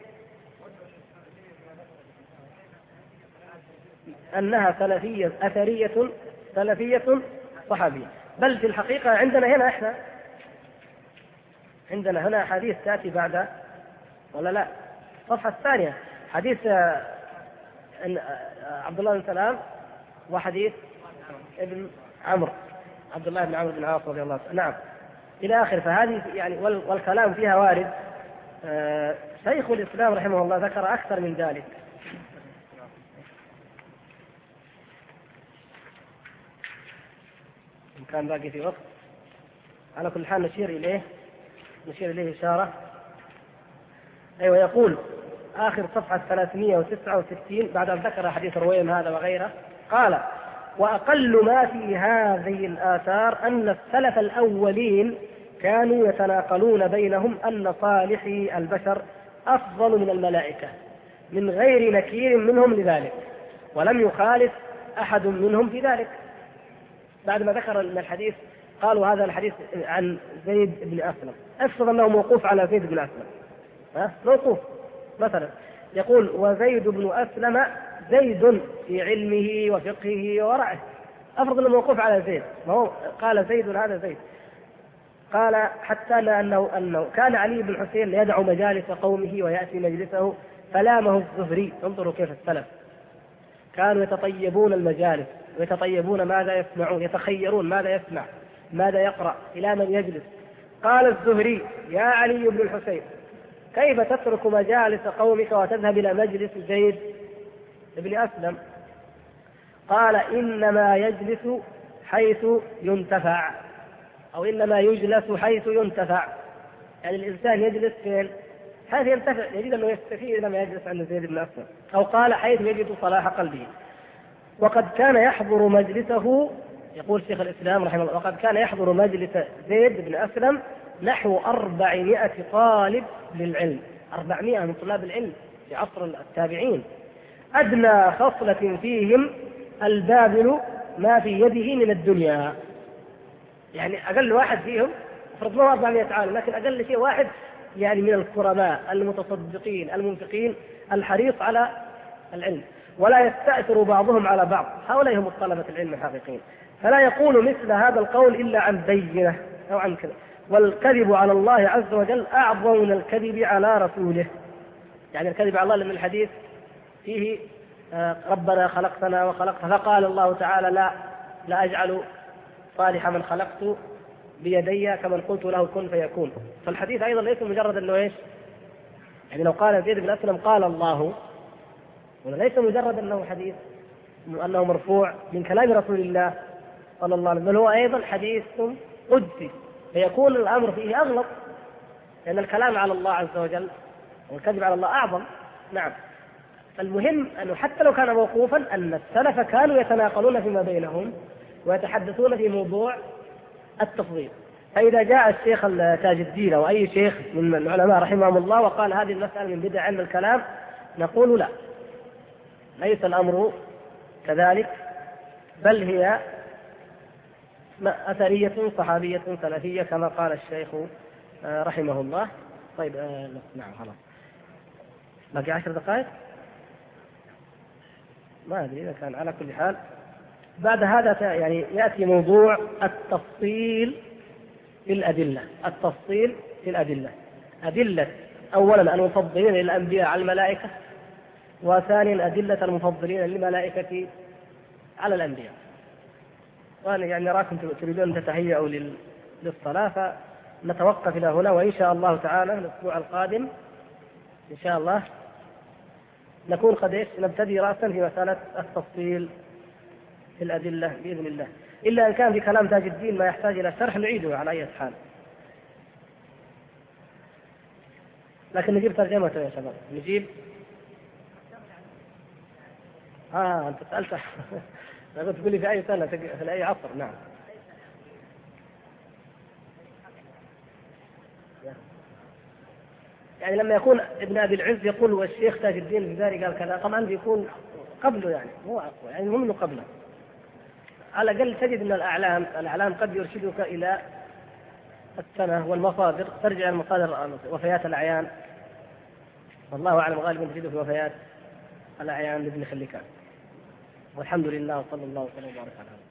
أنها سلفية أثرية سلفية صحابية. بل في الحقيقة عندنا هنا حديث تأتي بعد ولا لا؟ الصفحة الثانية حديث عبد الله بن سلام وحديث ابن عمرو عبد الله بن عمرو بن العاص رضي الله عنه. نعم إلى آخر. فهذه يعني والكلام فيها وارد. شيخ الإسلام رحمه الله ذكر أكثر من ذلك. إن كان باقي في وقت على كل حال نشير إليه إشارة. أيوة. يقول آخر صفحة 369 بعد أن ذكر حديث رويم هذا وغيره قال: وأقل ما في هذه الآثار أن السلف الأولين كانوا يتناقلون بينهم أن صالحي البشر أفضل من الملائكة من غير نكير منهم لذلك، ولم يخالف أحد منهم في ذلك. بعد ما ذكر الحديث قالوا هذا الحديث عن زيد بن أسلم، أفضل أنه موقوف على زيد بن أسلم، موقوف مثلا. يقول: وزيد بن أسلم زيد في علمه وفقهه وورعه، أفضل الموقوف على زيد. ما هو قال زيد هذا زيد. قال: حتى أنه كان علي بن الحسين يدعو مجالس قومه ويأتي مجلسه فلامه الزهري. انظروا كيف السلف كانوا يتطيبون المجالس ويتطيبون ماذا يسمعون، يتخيرون ماذا يسمع ماذا يقرأ إلى من يجلس. قال الزهري: يا علي بن الحسين كيف تترك مجالس قومك وتذهب إلى مجلس زيد بن أسلم؟ قال: إنما يجلس حيث ينتفع، أو إنما يجلس حيث ينتفع، يعني الإنسان يجلس فين؟ حيث ينتفع، يجد أنه يستفيد لما يجلس عند زيد بن أسلم، أو قال حيث يجد صلاح قلبه. وقد كان يحضر مجلسه يقول شيخ الإسلام رحمه الله: وقد كان يحضر مجلس زيد بن أسلم نحو 400 طالب للعلم، 400 من طلاب العلم في عصر التابعين، أدنى خصلة فيهم الباذل ما في يده من الدنيا. يعني أقل واحد فيهم افرض له 400 عالم، لكن أقل شيء واحد يعني من الكرماء المتصدقين المنفقين الحريص على العلم، ولا يستأثر بعضهم على بعض. هؤلاء هم الطلبة العلم الحقيقيين. فلا يقول مثل هذا القول إلا عن بينة أو عن كذا. والكذب على الله عز وجل أعظم من الكذب على رسوله. يعني الكذب على الله من الحديث فيه ربنا خلقتنا وخلقت، فقال الله تعالى لا أجعل صالح من خلقت بيدي كمن قلت له كن فيكون. فالحديث أيضا ليس مجرد أنه إيش، يعني لو قال زيد بن أسلم قال الله، وليس مجرد أنه حديث أنه مرفوع من كلام رسول الله صلى الله عليه وسلم، بل هو أيضا حديث قدسي، فيكون الأمر فيه أغلط، لأن الكلام على الله عز وجل والكذب على الله أعظم. نعم. المهم أنه حتى لو كان موقوفا أن السلف كانوا يتناقلون فيما بينهم ويتحدثون في موضوع التفضيل. فإذا جاء الشيخ تاج الدين أو أي شيخ من العلماء رحمهم الله وقال هذه المسألة من بدع علم الكلام، نقول لا، ليس الأمر كذلك، بل هي أثرية صحابية سلفية كما قال الشيخ رحمه الله. طيب نعم خلاص، باقي 10 دقائق، ما أدري إذا كان. على كل حال بعد هذا يعني يأتي موضوع التفصيل في الأدلة. التفصيل في الأدلة، أدلة أولا المفضلين للأنبياء على الملائكة، وثانيا أدلة المفضلين للملائكة على الأنبياء. وأنا يعني أراكم تريدون أن تتهيئوا للصلاة، فنتوقف إلى هنا، وإن شاء الله تعالى الأسبوع القادم إن شاء الله نكون قد نبتدي رأسا في مسألة التفصيل في الأدلة بإذن الله، إلا أن كان في كلام تاج الدين ما يحتاج إلى شرح نعيده على أي حال. لكن نجيب ترجمته يا شباب، نجيب أنت سألت أنا قلت لي في أي سنة في أي عصر. نعم. يعني لما يكون ابن أبي العز يقول والشيخ تاج الدين الجزائري قال كذا، طبعا بيكون قبله، يعني مو يعني منه قبله. على الأقل تجد أن الأعلام قد يرشدك إلى السنة والمصادر، ترجع المصادر وفيات الأعيان، والله أعلم غالبا تجده في وفيات الأعيان لابن خليكان. والحمد لله وصلى الله وسلم وبارك على